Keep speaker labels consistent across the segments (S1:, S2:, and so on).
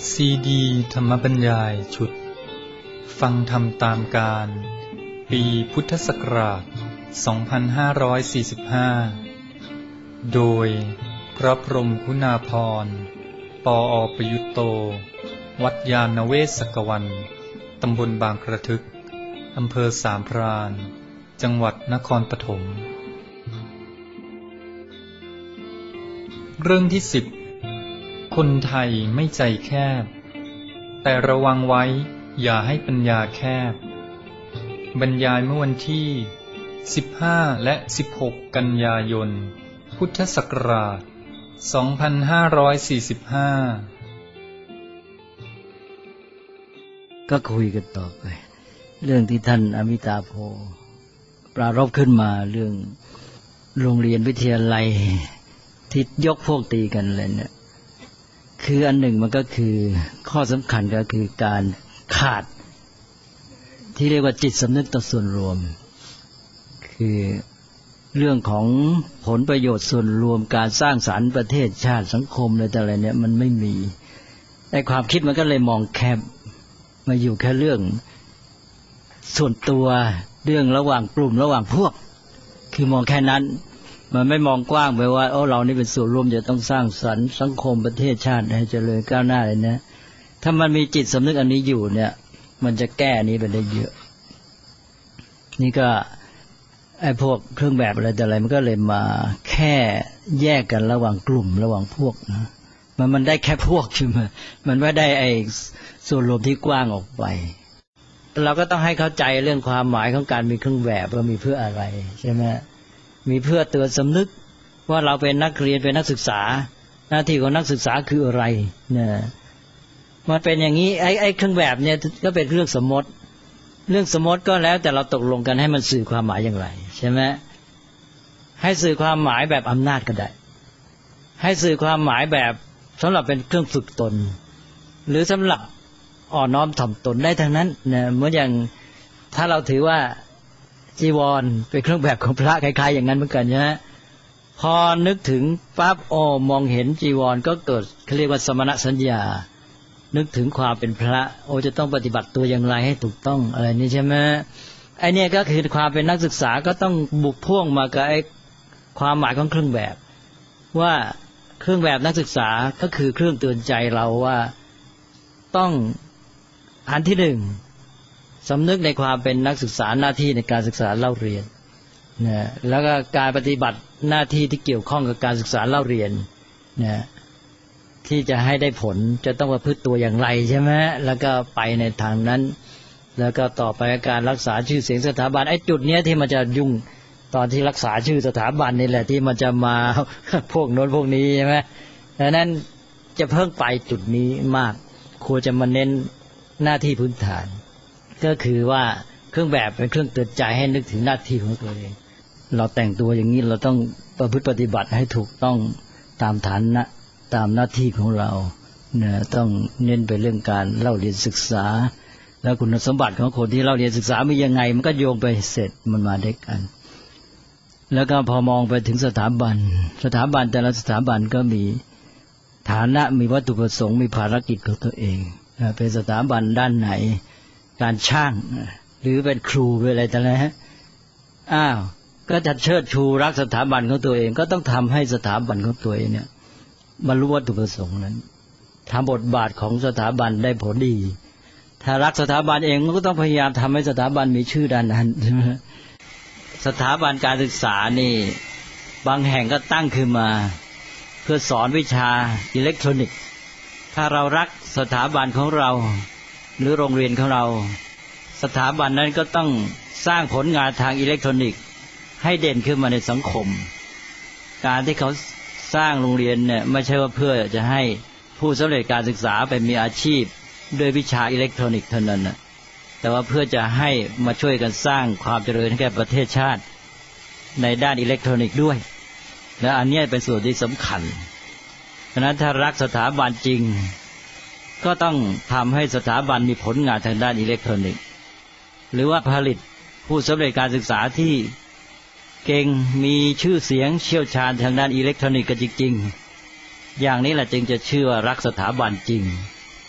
S1: ซีดีธรรมบรรยายชุดฟังธรรมตามการปีพุทธศักราช 2545 โดยพระพรหมคุณาภรณ์ ปอ.ประยุตโต วัดยานเวศกวันตำบลบางกระทึก อำเภอสามพราน จังหวัดนครปฐมเรื่องที่ 10 คนไทยไม่ใจแคบแต่ระวังไว้อย่าให้ปัญญาแคบบรรยายเมื่อวันที่ 15 และ 16 กันยายน พุทธศักราช 2545
S2: ก็คุยกันต่อไปเรื่องที่ท่านอมิตาโพปรารภขึ้นมาเรื่องโรงเรียนวิทยาลัยที่ยกพวกตีกันเลยเนี่ยคืออันหนึ่งมันก็คือข้อสำคัญก็คือการขาดที่เรียกว่าจิตสำนึกต่อส่วนรวมคือเรื่องของผลประโยชน์ส่วนรวมการสร้างสรรค์ประเทศชาติสังคมอะไรเนี่ยมันไม่มีไอ้ความคิดมันก็เลยมองแคบมาอยู่แค่เรื่องส่วนตัวเรื่องระหว่างกลุ่มระหว่างพวกคือมองแค่นั้นมันไม่มองกว้างไปว่าเรานี่เป็นส่วนรวมจะต้องสร้างสรรค์สังคมประเทศชาติให้เจริญก้าวหน้าเลยนะถ้ามันมีจิตสำนึกอันนี้อยู่เนี่ยมันจะแก้นี้ไปได้เยอะนี่ก็ไอ้พวกเครื่องแบบอะไรแต่อะไรมันก็เลยมาแค่แยกกันระหว่างกลุ่มระหว่างพวกนะมันได้แค่พวกใช่ไหมมันไม่ได้ไอ้ส่วนรวมที่กว้างออกไปเราก็ต้องให้เข้าใจเรื่องความหมายของการมีเครื่องแบบว่ามีเพื่ออะไรใช่ไหมมีเพื่อเตือนสำนึกว่าเราเป็นนักเรียนเป็นนักศึกษาหน้าที่ของนักศึกษาคืออะไรเนี่ยมันเป็นอย่างนี้ไอ้เครื่องแบบเนี่ยก็เป็นเรื่องสมมติเรื่องสมมติก็แล้วแต่เราตกลงกันให้มันสื่อความหมายอย่างไรใช่ไหมให้สื่อความหมายแบบอำนาจก็ได้ให้สื่อความหมายแบบสำหรับเป็นเครื่องฝึกตนหรือสำหรับอ่อนน้อมถ่อมตนได้ทั้งนั้นเนี่ยเหมือนอย่างถ้าเราถือว่าจีวรเป็นเครื่องแบบของพระคล้ายๆอย่างนั้นเหมือนกันใช่ไหมพอนึกถึงปั๊บมองเห็นจีวรก็เกิดเขาเรียกว่าสมณสัญญานึกถึงความเป็นพระจะต้องปฏิบัติตัวอย่างไรให้ถูกต้องอะไรนี่ใช่ไหมไอ้เนี่ยก็คือความเป็นนักศึกษาก็ต้องบุกพ่วงมากับไอ้ความหมายของเครื่องแบบว่าเครื่องแบบนักศึกษาก็คือเครื่องเตือนใจเราว่าต้องอันที่หนึ่งสำนึกในความเป็นนักศึกษาหน้าที่ในการศึกษาเล่าเรียนนะแล้วก็การปฏิบัติหน้าที่ที่เกี่ยวข้องกับการศึกษาเล่าเรียนนะที่จะให้ได้ผลจะต้องประพฤติตัวอย่างไรใช่ไหมแล้วก็ไปในทางนั้นแล้วก็ต่อไปการรักษาชื่อเสียงสถาบันไอ้จุดเนี้ยที่มันจะยุ่งตอนที่รักษาชื่อสถาบันนี่แหละที่มันจะมาพวกโน้นพวกนี้ใช่ไหมดังนั้นจะเพิ่งไปจุดนี้มากควรจะมาเน้นหน้าที่พื้นฐานก็คือว่าเครื่องแบบเป็นเครื่องเตือนใจให้นึกถึงหน้าที่ของตัวเองเราแต่งตัวอย่างนี้เราต้องประพฤติปฏิบัติให้ถูกต้องตามฐานะตามหน้าที่ของเราเนี่ยต้องเน้นไปเรื่องการเล่าเรียนศึกษาแล้วคุณสมบัติของคนที่เล่าเรียนศึกษามียังไงมันก็โยงไปเสร็จมันมาด้วยกันแล้วก็พอมองไปถึงสถาบันแต่ละสถาบันก็มีฐานะมีวัตถุประสงค์มีภารกิจของตัวเองเป็นสถาบันด้านไหนการช่างหรือเป็นครูเป็นอะไรแต่ละก็จะเชิดชูรักสถาบันของตัวเองก็ต้องทำให้สถาบันของตัวเองเนี่ยบรรลุวัตถุประสงค์นั้นทำบทบาทของสถาบันได้ผลดีถ้ารักสถาบันเองมันก็ต้องพยายามทำให้สถาบันมีชื่อด้านนั้นสถาบันการศึกษานี่บางแห่งก็ตั้งขึ้นมาเพื่อสอนวิชาอิเล็กทรอนิกส์ถ้าเรารักสถาบันของเราหรือโรงเรียนของเราสถาบันนั้นก็ต้องสร้างผลงานทางอิเล็กทรอนิกส์ให้เด่นขึ้นมาในสังคมการที่เขาสร้างโรงเรียนเนี่ยไม่ใช่ว่าเพื่อจะให้ผู้สำเร็จการศึกษาไปมีอาชีพด้วยวิชาอิเล็กทรอนิกส์เท่านั้นนะแต่ว่าเพื่อจะให้มาช่วยกันสร้างความเจริญให้แก่ประเทศชาติในด้านอิเล็กทรอนิกส์ด้วยและอันนี้เป็นส่วนที่สำคัญฉะนั้นถ้ารักสถาบันจริงก็ต้องทำให้สถาบันมีผลงานทางด้านอิเล็กทรอนิกส์หรือว่าผลิตผู้สำเร็จการศึกษาที่เก่งมีชื่อเสียงเชี่ยวชาญทางด้านอิเล็กทรอนิกส์กันจริงๆอย่างนี้แหละจึงจะชื่อว่ารักสถาบันจริง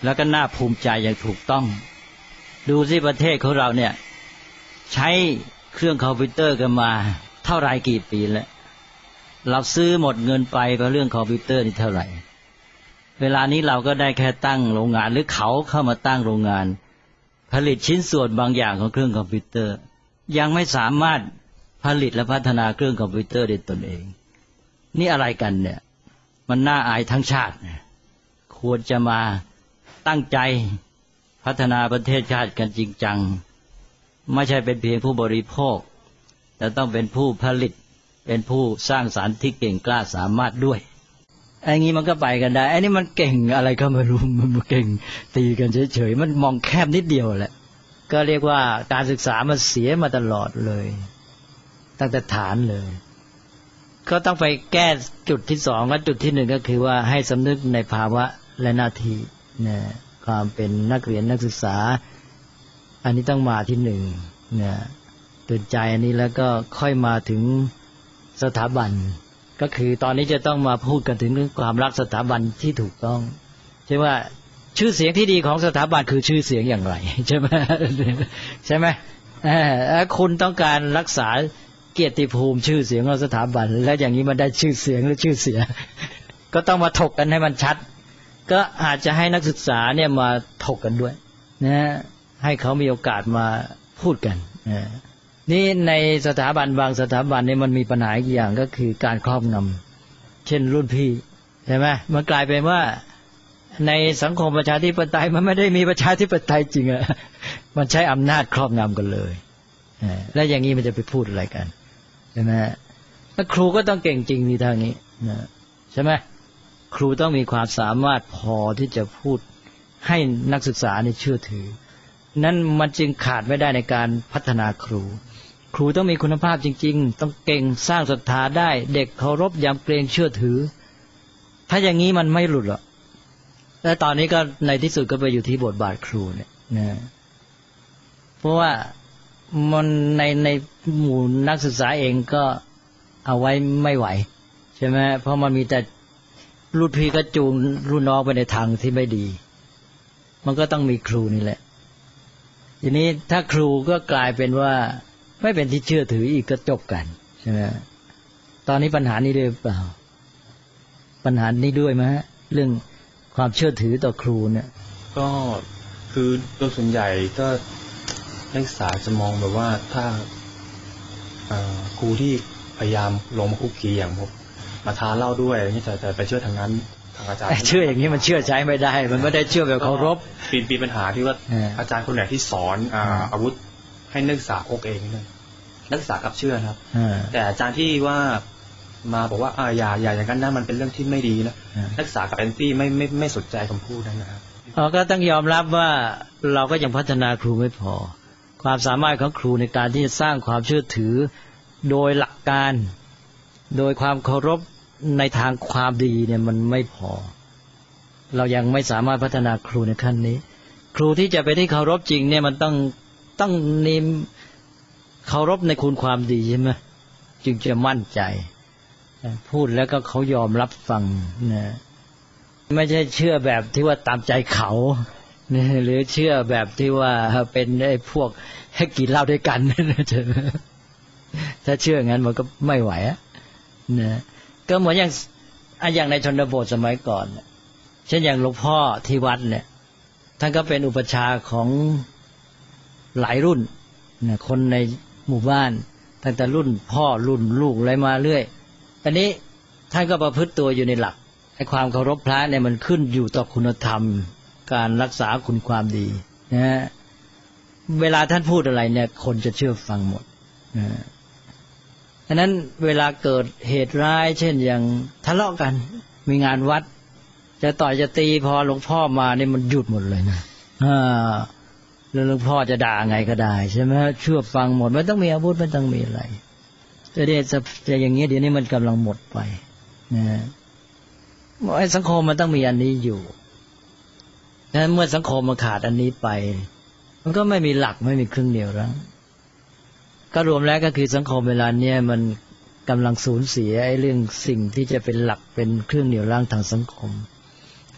S2: แล้วก็น่าภูมิใจอย่างถูกต้องดูสิประเทศของเราเนี่ยใช้เครื่องคอมพิวเตอร์กันมาเท่าไรกี่ปีแล้วเราซื้อหมดเงินไปเพราะเรื่องคอมพิวเตอร์นี่เท่าไหร่เวลานี้เราก็ได้แค่ตั้งโรงงานหรือเขาเข้ามาตั้งโรงงานผลิตชิ้นส่วนบางอย่างของเครื่องคอมพิวเตอร์ยังไม่สามารถผลิตและพัฒนาเครื่องคอมพิวเตอร์ด้วยตนเองนี่อะไรกันเนี่ยมันน่าอายทั้งชาติควรจะมาตั้งใจพัฒนาประเทศชาติกันจริงจังไม่ใช่เป็นเพียงผู้บริโภคแต่ต้องเป็นผู้ผลิตเป็นผู้สร้างสรรค์ที่เก่งกล้าสามารถด้วยไอ้งี้มันก็ไปกันได้ไอ้นี่มันเก่งอะไรก็ไม่รู้มันเก่งตีกันเฉยๆมันมองแคบนิดเดียวแหละก็เรียกว่าการศึกษามันเสียมาตลอดเลยตั้งแต่ฐานเลยก็ต้องไปแก้จุดที่สองและจุดที่หนึ่งก็คือว่าให้สำนึกในภาวะและหน้าที่นะความเป็นนักเรียนนักศึกษาอันนี้ต้องมาที่หนึ่งนะตื่นใจอันนี้แล้วก็ค่อยมาถึงสถาบันก็คือตอนนี้จะต้องมาพูดกันถึงเรื่องความรักสถาบันที่ถูกต้องใช่ว่าชื่อเสียงที่ดีของสถาบันคือชื่อเสียงอย่างไรใช่ไหมใช่ไหมคุณต้องการรักษาเกียรติภูมิชื่อเสียงของสถาบันแล้วอย่างนี้มันได้ชื่อเสียงหรือชื่อเสียก็ต้องมาถกกันให้มันชัดก็อาจจะให้นักศึกษาเนี่ยมาถกกันด้วยนะให้เขามีโอกาสมาพูดกันนี่ในสถาบันบางสถาบันเนี่ยมันมีปัญหาอีกอย่างก็คือการครอบงำเช่นรุ่นพี่ใช่ไหมมันกลายเป็นว่าในสังคมประชาธิปไตยมันไม่ได้มีประชาธิปไตยจริงอะมันใช้อำนาจครอบงำกันเลยแล้วอย่างนี้มันจะไปพูดอะไรกันใช่ไหมแล้วครูก็ต้องเก่งจริงในทางนี้นะใช่ไหมครูต้องมีความสามารถพอที่จะพูดให้นักศึกษาเนี่ยเชื่อถือนั้นมันจึงขาดไม่ได้ในการพัฒนาครูต้องมีคุณภาพจริงๆต้องเก่งสร้างศรัทธาได้เด็กเคารพยำเกรงเชื่อถือถ้าอย่างนี้มันไม่หลุดหรอกและตอนนี้ก็ในที่สุดก็ไปอยู่ที่บทบาทครูเนี่ยนะเพราะว่ามันในหมู่นักศึกษาเองก็เอาไว้ไม่ไหวใช่ไหมเพราะมันมีแต่รุ่นพี่ก็จูงรุ่นน้องไปในทางที่ไม่ดีมันก็ต้องมีครูนี่แหละทีนี้ถ้าครูก็กลายเป็นว่าไม่เป็นที่เชื่อถืออีกก็จบกันใช่ไหมตอนนี้ปัญหานี้ด้วยเปล่าปัญหานี้ด้วยไหมเรื่องความเชื่อถือต่อครูเนี่ย
S3: ก็คือโดยส่วนใหญ่ก็นักศึกษาจะมองแบบว่าถ้าครูที่พยายามลงมาคุกคีอย่างผมมาทานเหล้าด้วยอะไรนี้แต่ไปเชื่อทางนั้นทางอาจารย์
S2: เชื่ออย่างนี้มันเชื่อใช้ไม่ได้มันไม่ได้เชื่อแบบเคารพ
S3: ปีปัญหาที่ว่าอาจารย์คนไหนที่สอนอาวุธให้นักศึกษาพกเองเนี่ยนักศึกษากับเชื่อครับแต่อาจารย์ที่ว่ามาบอกว่าอย่าอย่างนั้นนะมันเป็นเรื่องที่ไม่ดีนะนักศึกษากับแอนตี้ไม่สนใจคำพูดนั้นนะครับ
S2: ก็ต้องยอมรับว่าเราก็ยังพัฒนาครูไม่พอความสามารถของครูในการที่จะสร้างความเชื่อถือโดยหลักการโดยความเคารพในทางความดีเนี่ยมันไม่พอเรายังไม่สามารถพัฒนาครูในขั้นนี้ครูที่จะไปที่เคารพจริงเนี่ยมันต้องนิมเคารพในคุณความดีใช่ไหมจึงจะมั่นใจพูดแล้วก็เขายอมรับฟังนะไม่ใช่เชื่อแบบที่ว่าตามใจเขาหรือเชื่อแบบที่ว่าเป็นไอ้พวกให้กินเหล้าด้วยกันถ้าเชื่องั้นมันก็ไม่ไหวนะก็เหมือนอย่างในชนบทสมัยก่อนเช่นอย่างหลวงพ่อที่วัดเนี่ยท่านก็เป็นอุปชาของหลายรุ่นนะคนในหมู่บ้านตั้งแต่รุ่นพ่อรุ่นลูกอะไรมาเรื่อยอันนี้ท่านก็ประพฤติตัวอยู่ในหลักไอ้ความเคารพพระเนี่ยมันขึ้นอยู่ต่อคุณธรรมการรักษาคุณความดีนะเวลาท่านพูดอะไรเนี่ยคนจะเชื่อฟังหมดนะฉะนั้นเวลาเกิดเหตุร้ายเช่นอย่างทะเลาะกันมีงานวัดจะต่อยจะตีพอหลวงพ่อมาเนี่ยมันหยุดหมดเลยนะแล้วหลวงพ่อจะด่าไงก็ได้ใช่ไหมเชื่อฟังหมดไม่ต้องมีอาวุธไม่ต้องมีอะไรแต่เดี๋ยวจะอย่างนี้เดี๋ยวนี้มันกำลังหมดไปนะไอ้สังคมมันต้องมีอันนี้อยู่ฉะนั้นเมื่อสังคมมันขาดอันนี้ไปมันก็ไม่มีหลักไม่มีเครื่องเหนี่ยวรั้งก็รวมแล้วก็คือสังคมเวลาเนี้ยมันกำลังสูญเสียไอ้เรื่องสิ่งที่จะเป็นหลักเป็นเครื่องเหนี่ยวรั้งทางสังคม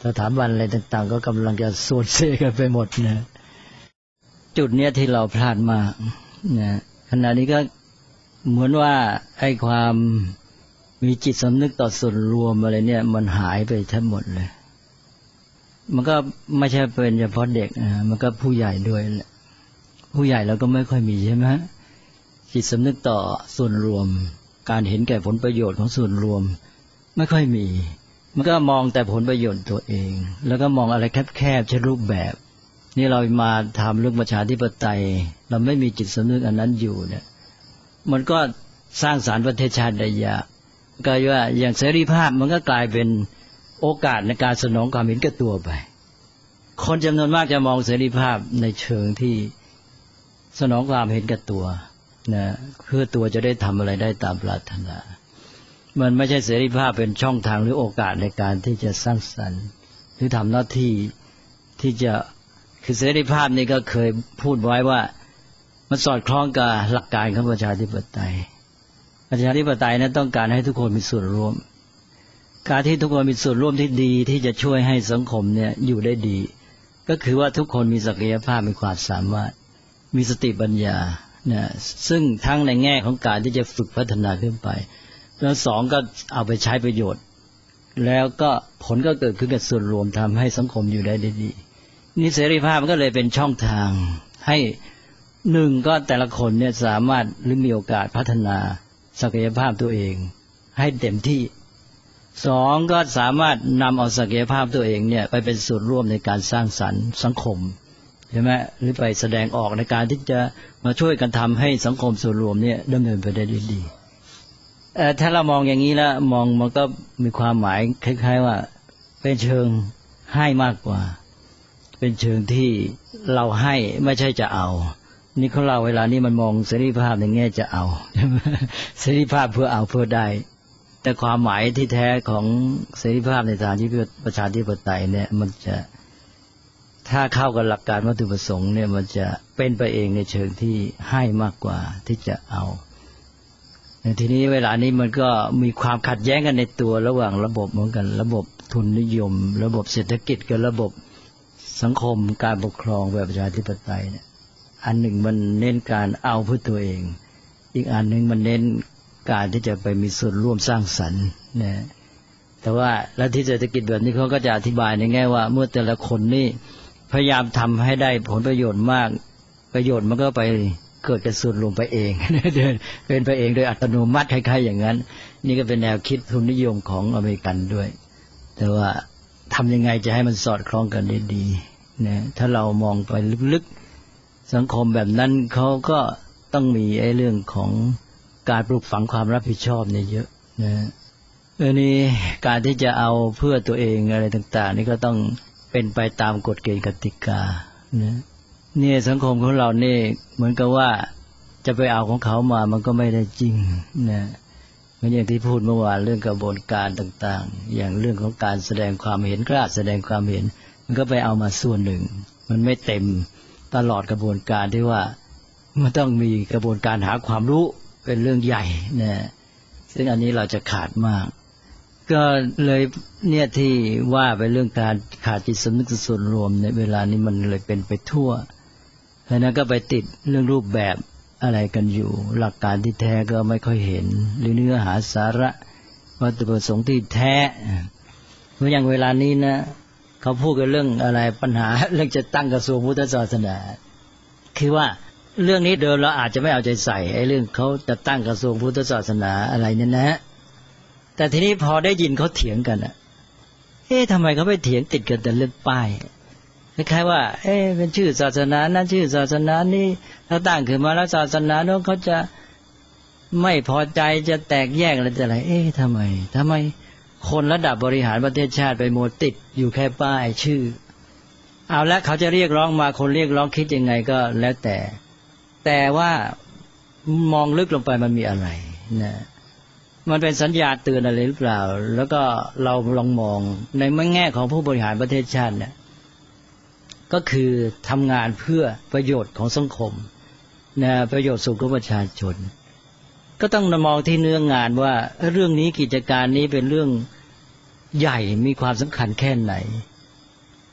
S2: สถาบันอะไรต่างๆก็กำลังจะสูญเสียกันไปหมดนะจุดเนี้ยที่เราพลาดมากนะขณะนี้ก็เหมือนว่าไอ้ความมีจิตสำนึกต่อส่วนรวมอะไรเนี่ยมันหายไปทั้งหมดเลยมันก็ไม่ใช่เป็นเฉพาะเด็กนะมันก็ผู้ใหญ่ด้วยแหละผู้ใหญ่เราก็ไม่ค่อยมีใช่ไหมจิตสำนึกต่อส่วนรวมการเห็นแก่ผลประโยชน์ของส่วนรวมไม่ค่อยมีมันก็มองแต่ผลประโยชน์ตัวเองแล้วก็มองอะไรแคบๆใช้รูปแบบนี่เรามาทำเรื่องประชาธิปไตยเราไม่มีจิตสำนึกอันนั้นอยู่เนี่ยมันก็สร้างสรรค์ประเทศชาติได้ยากก็ว่าอย่างเสรีภาพมันก็กลายเป็นโอกาสในการสนองความเห็นแก่ตัวไปคนจำนวนมากจะมองเสรีภาพในเชิงที่สนองความเห็นแก่ตัวนะเพื่อตัวจะได้ทำอะไรได้ตามปรารถนามันไม่ใช่เสรีภาพเป็นช่องทางหรือโอกาสในการที่จะสร้างสรรค์หรือทำหน้าที่ที่จะคือเสรีภาพนี่ก็เคยพูดไว้ว่ามันสอดคล้องกับหลักการของประชาธิปไตยประชาธิปไตยนั้นต้องการให้ทุกคนมีส่วนร่วมการที่ทุกคนมีส่วนร่วมที่ดีที่จะช่วยให้สังคมเนี่ยอยู่ได้ดีก็คือว่าทุกคนมีศักยภาพมีความสามารถมีสติปัญญานะซึ่งทั้งในแง่ของการที่จะฝึกพัฒนาขึ้นไปแล้วสองก็เอาไปใช้ประโยชน์แล้วก็ผลก็เกิดขึ้นกับส่วนรวมทำให้สังคมอยู่ได้ดีนี่เสรีภาพมันก็เลยเป็นช่องทางให้หนึ่งก็แต่ละคนเนี่ยสามารถหรือมีโอกาสพัฒนาศักยภาพตัวเองให้เต็มที่สองก็สามารถนำเอาศักยภาพตัวเองเนี่ยไปเป็นส่วนร่วมในการสร้างสรรค์สังคมใช่ไหมหรือไปแสดงออกในการที่จะมาช่วยกันทำให้สังคมส่วนรวมเนี่ยดำเนินไปได้ดีถ้าเรามองอย่างนี้แล้วมองมันก็มีความหมายคล้ายๆว่าเป็นเชิงให้มากกว่าเป็นเชิงที่เราให้ไม่ใช่จะเอานี่ของเราเวลานี้มันมองเสรีภาพในแง่จะเอาเสรีภาพเพื่อเอาเพื่อได้แต่ความหมายที่แท้ของเสรีภาพในทางที่ประชาธิปไตยเนี่ยมันจะถ้าเข้ากับหลักการวัตถุประสงค์เนี่ยมันจะเป็นไปเองในเชิงที่ให้มากกว่าที่จะเอาทีนี้เวลานี้มันก็มีความขัดแย้งกันในตัวระหว่างระบบเหมือนกันระบบทุนนิยมระบบเศรษฐกิจกับระบบสังคมการปกครองแบบประชาธิปไตยเนี่ยอันหนึ่งมันเน้นการเอาเพื่อตัวเองอีกอันหนึ่งมันเน้นการที่จะไปมีส่วนร่วมสร้างสรรค์นะแต่ว่าลัทธิเศรษฐกิจแบบนี้เขาก็จะอธิบายในแง่ว่าเมื่อแต่ละคนนี่พยายามทำให้ได้ผลประโยชน์มากประโยชน์มันก็ไปเกิดกับส่วนรวมไปเองเป็นไปเองโดยอัตโนมัติคล้ายๆอย่างนั้นนี่ก็เป็นแนวคิดทุนนิยมของอเมริกันด้วยแต่ว่าทำยังไงจะให้มันสอดคล้องกันได้ดีนะถ้าเรามองไปลึกๆสังคมแบบนั้นเขาก็ต้องมีไอ้เรื่องของการปลูกฝังความรับผิดชอบเนี่ยเยอะนะนี่การที่จะเอาเพื่อตัวเองอะไรต่างๆนี่ก็ต้องเป็นไปตามกฎเกณฑ์กติกานะเนี่ยสังคมของเราเนี่ยเหมือนกับว่าจะไปเอาของเขามามันก็ไม่ได้จริงนะเหมือนอย่างที่พูดเมื่อวานเรื่องกระบวนการต่างๆอย่างเรื่องของการแสดงความเห็นกล้าแสดงความเห็นมันก็ไปเอามาส่วนหนึ่งมันไม่เต็มตลอดกระบวนการที่ว่ามันต้องมีกระบวนการหาความรู้เป็นเรื่องใหญ่นะซึ่งอันนี้เราจะขาดมากก็เลยเนี่ยที่ว่าไปเรื่องการขาดจิตสำนึกส่วนรวมในเวลานี้มันเลยเป็นไปทั่วแล้วนั้นก็ไปติดเรื่องรูปแบบอะไรกันอยู่หลักการที่แท้ก็ไม่ค่อยเห็นหรือเนื้อหาสาระวัตถุประสงค์ที่แท้เพราะอย่างเวลานี้นะเขาพูดกันเรื่องอะไรปัญหาเรื่องจะตั้งกระทรวงพุทธศาสนาคือว่าเรื่องนี้เดิมเราอาจจะไม่เอาใจใส่ไอ้เรื่องเขาจะตั้งกระทรวงพุทธศาสนาอะไรเนี่ยนะแต่ทีนี้พอได้ยินเขาเถียงกันทำไมเขาไปเถียงติดกันแต่เรื่องป้ายคล้ายๆว่าเป็นชื่อศาสนานั้นชื่อศาสนานี้ถ้าตั้งขึ้นมาแล้วศาสนาโน้นเขาจะไม่พอใจจะแตกแยกอะไรจะอะไรทำไมคนระดับบริหารประเทศชาติไปหมดติดอยู่แค่ป้ายชื่อเอาละเขาจะเรียกร้องมาคนเรียกร้องคิดยังไงก็แล้วแต่ว่ามองลึกลงไปมันมีอะไรนะมันเป็นสัญญาเตือนอะไรหรือเปล่าแล้วก็เราลองมองในแง่ของผู้บริหารประเทศชาติเนี่ยก็คือทำงานเพื่อประโยชน์ของสังคมนะประโยชน์สุขของประชาชนก็ต้องมองที่เนื้องานว่าเรื่องนี้กิจการนี้เป็นเรื่องใหญ่มีความสำคัญแค่ไหน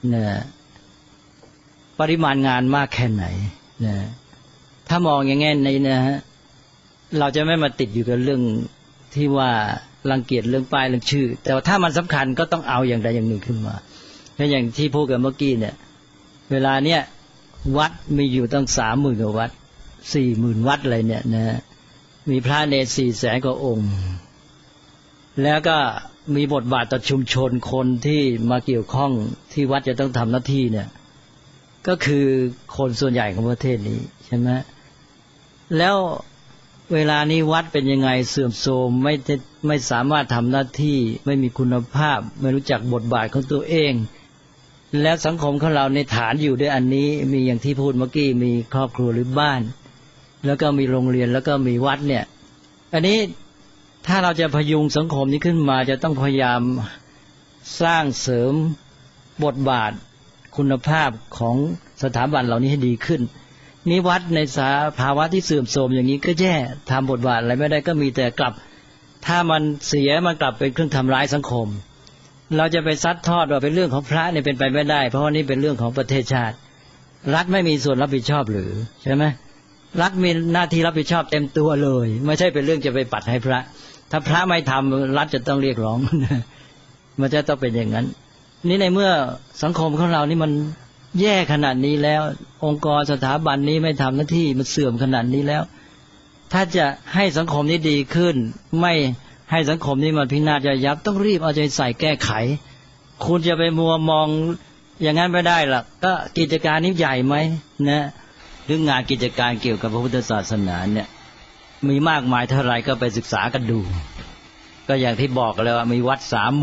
S2: นะปริมาณงานมากแค่ไหนนะถ้ามองอย่างงี้ในนะฮะเราจะไม่มาติดอยู่กับเรื่องที่ว่ารังเกียจเรื่องป้ายเรื่องชื่อแต่ว่าถ้ามันสำคัญก็ต้องเอาอย่างใดอย่างหนึ่งขึ้นมาอย่างที่พูดกันเมื่อกี้เนี่ยเวลาเนี้ยวัดมีอยู่ตั้ง 30,000 กว่าวัด 40,000 วัดอะไรเนี่ยนะมีพระเนร 400,000 กว่าองค์แล้วก็มีบทบาทต่อชุมชนคนที่มาเกี่ยวข้องที่วัดจะต้องทำหน้าที่เนี่ยก็คือคนส่วนใหญ่ของประเทศนี้ใช่ไหมแล้วเวลานี้วัดเป็นยังไงเสื่อมโทรมไม่สามารถทำหน้าที่ไม่มีคุณภาพไม่รู้จักบทบาทของตัวเองแล้วสังคมของเราในฐานอยู่ด้วยอันนี้มีอย่างที่พูดเมื่อกี้มีครอบครัวหรือบ้านแล้วก็มีโรงเรียนแล้วก็มีวัดเนี่ยอันนี้ถ้าเราจะพยุงสังคมนี้ขึ้นมาจะต้องพยายามสร้างเสริมบทบาทคุณภาพของสถาบันเหล่านี้ให้ดีขึ้นนี่วัดในภาวะที่เสื่อมโทรมอย่างนี้ก็แย่ทำบทบาทอะไรไม่ได้ก็มีแต่กลับถ้ามันเสียมันกลับเป็นเครื่องทำร้ายสังคมเราจะไปซัดทอดว่าเป็นเรื่องของพระเนี่ยเป็นไปไม่ได้เพราะว่านี่เป็นเรื่องของประเทศชาติรัฐไม่มีส่วนรับผิดชอบหรือใช่ไหมรัฐมีหน้าที่รับผิดชอบเต็มตัวเลยไม่ใช่เป็นเรื่องจะไปปัดให้พระถ้าพระไม่ทำรัฐจะต้องเรียกร้องมันจะต้องเป็นอย่างนั้นนี่ในเมื่อสังคมของเรานี่มันแย่ขนาดนี้แล้วองค์กรสถาบันนี้ไม่ทำหน้าที่มันเสื่อมขนาดนี้แล้วถ้าจะให้สังคมนี้ดีขึ้นไม่ให้สังคมนี้มันพินาศย่อยยับต้องรีบเอาใจใส่แก้ไขคุณจะไปมัวมองอย่างนั้นไม่ได้ล่ะก็กิจการนี้ใหญ่ไหมนะหรืองานกิจการเกี่ยวกับพระพุทธศาสนาเนี่ยมีมากมายเท่าไหร่ก็ไปศึกษากันดูก็อย่างที่บอกแล้วว่ามีวัด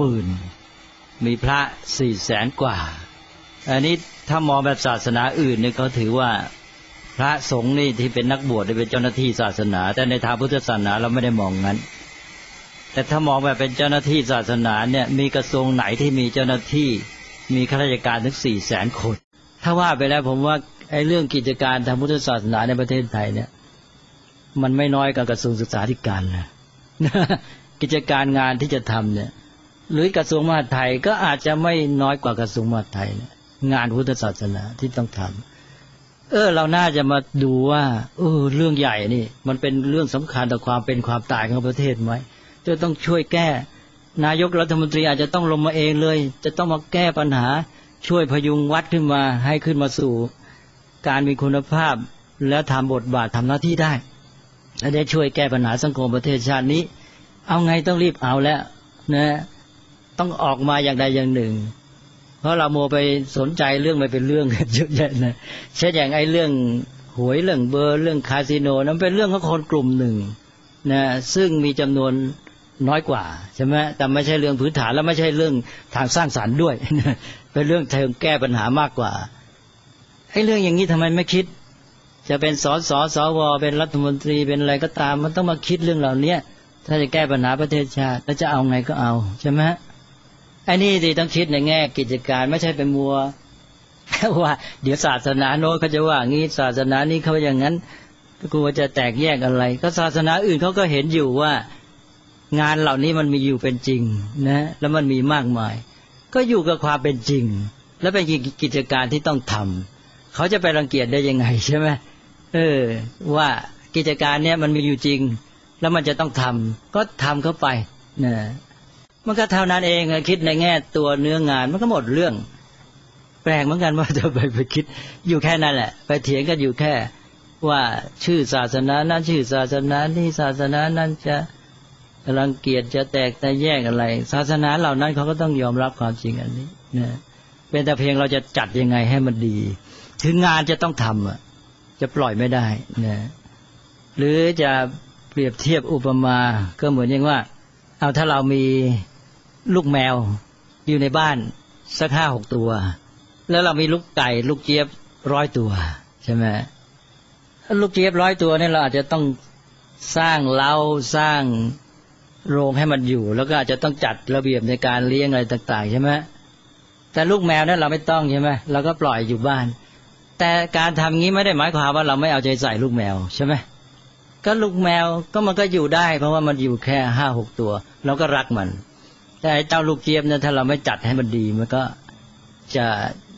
S2: 30,000 มีพระ 400,000 กว่าอันนี้ถ้ามองแบบศาสนาอื่นเนี่ยเขาถือว่าพระสงฆ์นี่ที่เป็นนักบวชเป็นเจ้าหน้าที่ศาสนาแต่ในทางพุทธศาสนาเราไม่ได้มองงั้นแต่ถ้ามองแบบเป็นเจ้าหน้าที่ศาสนาเนี่ยมีกระทรวงไหนที่มีเจ้าหน้าที่มีข้าราชการถึง 400,000 คนถ้าว่าไปแล้วผมว่าไอ้เรื่องกิจการทางพุทธศาสนาในประเทศไทยเนี่ยมันไม่น้อยกว่ากระทรวงศึกษาธิการนะกิจการงานที่จะทำเนี่ยหรือกระทรวงมหาดไทยก็อาจจะไม่น้อยกว่ากระทรวงมหาดไทยเนี่ยงานพุทธศาสนาที่ต้องทำเราน่าจะมาดูว่าเรื่องใหญ่นี่มันเป็นเรื่องสำคัญต่อความเป็นความตายของประเทศไหมจะต้องช่วยแก้นายกรัฐมนตรีอาจจะต้องลงมาเองเลยจะต้องมาแก้ปัญหาช่วยพยุงวัดขึ้นมาให้ขึ้นมาสู่การมีคุณภาพแล้วทำบทบาททำหน้าที่ได้และได้ช่วยแก้ปัญหาสังคมประเทศชาตินี้เอาไงต้องรีบเอาแล้วนะต้องออกมาอย่างใดอย่างหนึ่งเพราะเราโมไปสนใจเรื่องไม่เป็นเรื่องเยอะแยะนะเช่นอย่างไอ้เรื่องหวยเรื่องเบอร์เรื่องคาสิโนนั้นเป็นเรื่องของคนกลุ่มหนึ่งนะซึ่งมีจำนวนน้อยกว่าใช่ไหมแต่ไม่ใช่เรื่องพื้นฐานและไม่ใช่เรื่องทางสร้างสรรค์ด้วยเป็นเรื่องเชิงแก้ปัญหามากกว่าไอ้เรื่องอย่างนี้ทำไมไม่คิดจะเป็นสสสวเป็นรัฐมนตรีเป็นอะไรก็ตามมันต้องมาคิดเรื่องเหล่านี้ถ้าจะแก้ปัญหาประเทศชาติแล้วจะเอาไงก็เอาใช่ไหมไอ้นี่ดิต้องคิดในแง่กิจการไม่ใช่เป็นมัวว่าเดี๋ยวศาสนาโน้นเขาจะว่างี้ศาสนานี้เขาอย่างนั้นกลัวจะแตกแยกอะไรก็ศาสนาอื่นเขาก็เห็นอยู่ว่างานเหล่านี้มันมีอยู่เป็นจริงนะแล้วมันมีมากมายก็อยู่กับความเป็นจริงและเป็นกิจการที่ต้องทำเขาจะไปรังเกียจได้ยังไงใช่ไหมว่ากิจการเนี้ยมันมีอยู่จริงแล้วมันจะต้องทำก็ทำเข้าไปนะมันก็เท่านั้นเองคิดในแง่ตัวเนื้องานมันก็หมดเรื่องแปลกเหมือนกันว่าจะไปคิดอยู่แค่นั้นแหละไปเถียงกันอยู่แค่ว่าชื่อศาสนานั้นชื่อศาสนานี้ศาสนานั้นจะรังเกียจจะแตกแต่แยกอะไรศาสนาเหล่านั้นเขาก็ต้องยอมรับความจริงอันนี้นะเป็นแต่เพียงเราจะจัดยังไงให้มันดีถึงงานจะต้องทำจะปล่อยไม่ได้นะหรือจะเปรียบเทียบอุปมาก็เหมือนอย่างว่าเอาถ้าเรามีลูกแมวอยู่ในบ้านสัก 5-6 ตัวแล้วเรามีลูกไก่ลูกเจี๊ยบ100 ตัวใช่ไหมลูกเจี๊ยบ100 ตัวเนี่ยเราอาจจะต้องสร้างเล้าสร้างโรงให้มันอยู่แล้วก็อาจจะต้องจัดระเบียบในการเลี้ยงอะไรต่างๆใช่ไหมแต่ลูกแมวนั้นเราไม่ต้องใช่ไหมเราก็ปล่อยอยู่บ้านแต่การทำงี้ไม่ได้หมายความว่าเราไม่เอาใจใส่ลูกแมวใช่ไหมก็ลูกแมวก็มันก็อยู่ได้เพราะว่ามันอยู่แค่ 5-6 ตัวเราก็รักมันแต่เจ้าลูกเจี๊ยบเนี่ยถ้าเราไม่จัดให้มันดีมันก็จะ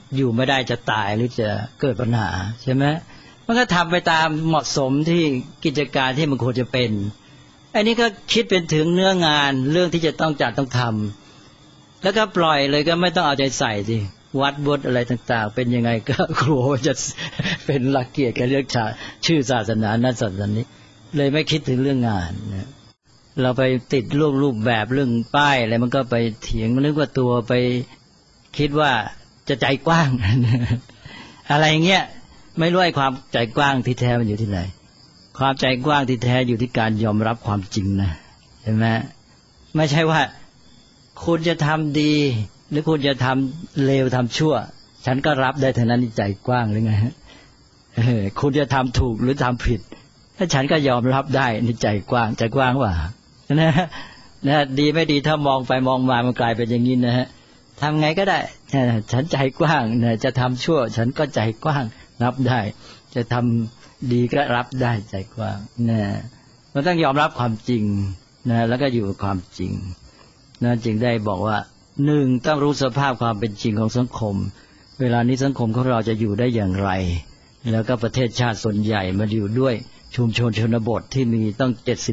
S2: อยู่ไม่ได้จะตายหรือจะเกิดปัญหาใช่ไหมมันก็ทำไปตามเหมาะสมที่กิจการที่มันควรจะเป็นอันนี้ก็คิดเป็นถึงเนื้องานเรื่องที่จะต้องจัดต้องทำแล้วก็ปล่อยเลยก็ไม่ต้องเอาใจใส่สิวัดบทอะไรต่างๆเป็นยังไงก็กลัวว่าจะเป็นหลักเกียรติกับเรื่องชื่อศาสนานั้นศาสนานี้เลยไม่คิดถึงเรื่องงานนะเราไปติดรูปแบบเรื่องป้ายอะไรมันก็ไปเถียงนึกว่าตัวไปคิดว่าจะใจกว้าง อะไรเงี้ยไม่รู้ไอ้ความใจกว้างที่แท้มันอยู่ที่ไหนความใจกว้างที่แท้อยู่ที่การยอมรับความจริงนะเห็นไหมไม่ใช่ว่าคุณจะทำดีหรือคุณจะทำเลวทำชั่วฉันก็รับได้เท่านั้นใจกว้างหรือไงคุณจะทำถูกหรือทำผิดถ้าฉันก็ยอมรับได้นี่ใจกว้างใจกว้างว่านะดีไม่ดีถ้ามองไปมองมามันกลายเป็นอย่างนี้นะฮะทำไงก็ได้ฉันใจกว้างนะจะทำชั่วฉันก็ใจกว้างรับได้จะทำดีก็รับได้ใจกว้างนะมันต้องยอมรับความจริงนะแล้วก็อยู่กับความจริงนะจึงได้บอกว่าหนึ่งต้องรู้สภาพความเป็นจริงของสังคมเวลานี้สังคมของเราจะอยู่ได้อย่างไรแล้วก็ประเทศชาติส่วนใหญ่มันอยู่ด้วยชุมชนชนบทที่มีต้อง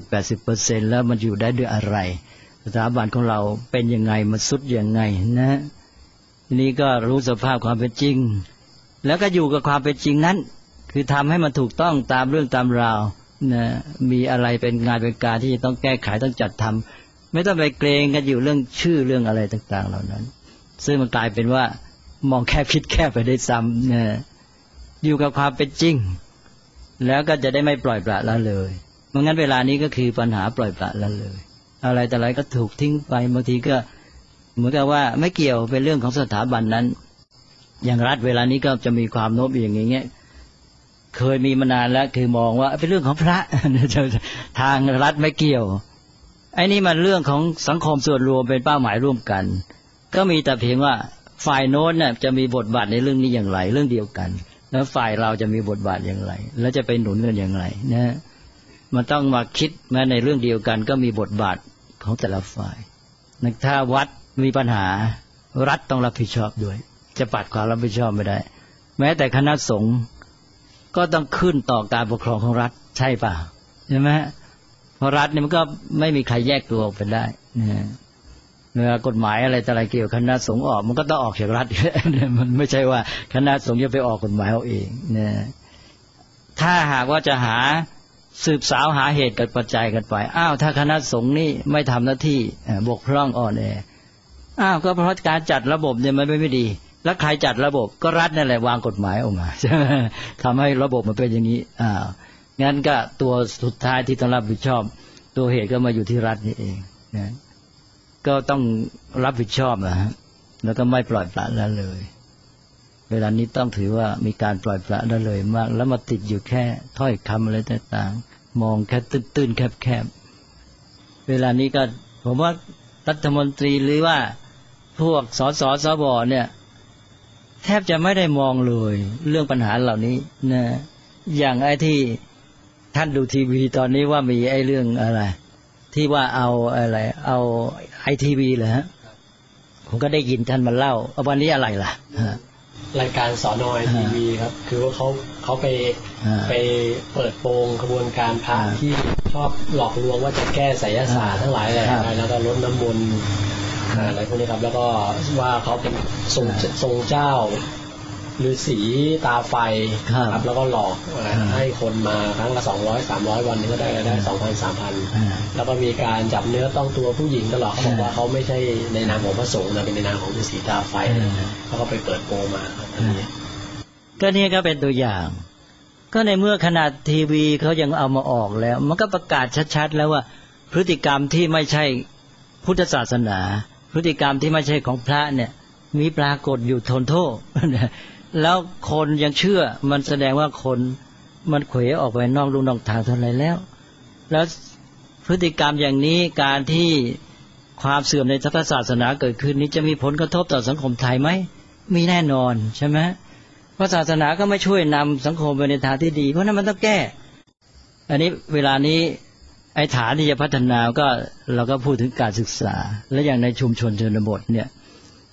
S2: 70-80% แล้วมันอยู่ได้ด้วยอะไรสถาบันของเราเป็นยังไงมันสุดยังไงนะนี่ก็รู้สภาพความเป็นจริงแล้วก็อยู่กับความเป็นจริงนั้นคือทำให้มันถูกต้องตามเรื่องตามราวนะมีอะไรเป็นงานเป็นการที่จะต้องแก้ไขต้องจัดทำไม่ต้องไปเกรงกันอยู่เรื่องชื่อเรื่องอะไรต่างๆเหล่านั้นซึ่งมันกลายเป็นว่ามองแค่คิดแค่ไปได้ซ้ำนะอยู่กับความเป็นจริงแล้วก็จะได้ไม่ปล่อยปละละเลยเพราะงั้นเวลานี้ก็คือปัญหาปล่อยปละละเลยอะไรแต่อะไรก็ถูกทิ้งไปบางทีก็เหมือนกับว่าไม่เกี่ยวเป็นเรื่องของสถาบันนั้นอย่างรัฐเวลานี้ก็จะมีความโน้มอย่างเงี้ยเคยมีมานานแล้วคือมองว่าเป็นเรื่องของพระทางรัฐไม่เกี่ยวไอ้นี่มันเรื่องของสังคมส่วนรวมเป็นเป้าหมายร่วมกันก็มีแต่เพียงว่าฝ่ายโน้นน่ะจะมีบทบาทในเรื่องนี้อย่างไรเรื่องเดียวกันแล้วฝ่ายเราจะมีบทบาทอย่างไรแล้วจะไปหนุนกันอย่างไรนะมันต้องมาคิดแม้ในเรื่องเดียวกันก็มีบทบาทของแต่ละฝ่ายถ้าวัดมีปัญหารัฐต้องรับผิดชอบด้วยจะปัดความรับผิดชอบไม่ได้แม้แต่คณะสงฆ์ก็ต้องขึ้นต่อการปกครองของรัฐใช่ป่ะใช่ไหมเพราะรัฐเนี่ยมันก็ไม่มีใครแยกตัวออกไปได้นะเวลากฎหมายอะไรแต่อะไรเกี่ยวกับคณะสงฆ์ออกมันก็ต้องออกจากรัฐ มันไม่ใช่ว่าคณะสงฆ์จะไปออกกฎหมายเอาเองนะถ้าหากว่าจะหาสืบสาวหาเหตุกับปัจจัยกันไปอ้าวถ้าคณะสงฆ์นี่ไม่ทำหน้าที่บกพร่องอ่อนแออ้าวก็เพราะการจัดระบบเนี่ยมันไม่ดีแล้วใครจัดระบบก็รัฐนั่นแหละวางกฎหมายออกมาใช่ไหมทำให้ระบบมันเป็นอย่างนี้งั้นก็ตัวสุดท้ายที่ต้องรับผิดชอบตัวเหตุก็มาอยู่ที่รัฐนี่เองนะก็ต้องรับผิดชอบนะฮะแล้วก็ไม่ปล่อยปละละเลยเวลานี้ต้องถือว่ามีการปล่อยปละละเลยมากแล้วมาติดอยู่แค่ถ้อยคำอะไรต่างๆมองแค่ตื้นๆแคบๆเวลานี้ก็ผมว่ารัฐมนตรีหรือว่าพวกสสสบเนี่ยแทบจะไม่ได้มองเลยเรื่องปัญหาเหล่านี้นะอย่างไอ้ที่ท่านดูทีวีตอนนี้ว่ามีไอ้เรื่องอะไรที่ว่าเอาอะไรเอาITVเหรอฮะผมก็ได้ยินท่านมาเล่าวันนี้อะไรล่ะ
S4: รายการสนITVครับคือว่าเขาไปเปิดโปงกระบวนการพระที่ชอบหลอกลวงว่าจะแก้ไสยศาสตร์ทั้งหลายแหละแล้วก็ลดน้ำมนต์อะไรพวกนี้ครับแล้วก็ว่าเขาเป็นทรงเจ้าฤาษีตาไฟครับแล้วก็หลอกให้คนมาครั้งละ200-300วันนึงก็ได้ 2,000-3,000 แล้วก็มีการจับเนื้อต้องตัวผู้หญิงตลอดเขาบอกว่าเขาไม่ใช่ในนามของพระสงฆ์แต่เป็นในนามของฤาษีตาไฟเขาก็ไปเปิดโปงมา
S2: ก็นี่ก็เป็นตัวอย่างก็ในเมื่อขนาดทีวีเขายังเอามาออกแล้วมันก็ประกาศชัดๆแล้วว่าพฤติกรรมที่ไม่ใช่พุทธศาสนาพฤติกรรมที่ไม่ใช่ของพระเนี่ยมีปรากฏอยู่ทนโทษแล้วคนยังเชื่อมันแสดงว่าคนมันเขวออกไปนอกลู่นอกทางเท่าไรแล้วพฤติกรรมอย่างนี้การที่ความเสื่อมในพุทธศาสนาเกิดขึ้นนี้จะมีผลกระทบต่อสังคมไทยไหมมีแน่นอนใช่ไหมเพราะศาสนาก็ไม่ช่วยนำสังคมไปในทางที่ดีเพราะนั้นมันต้องแก้อันนี้เวลานี้ไอ้ฐานที่จะพัฒนาก็เราก็พูดถึงการศึกษาและอย่างในชุมชนชนบทเนี่ย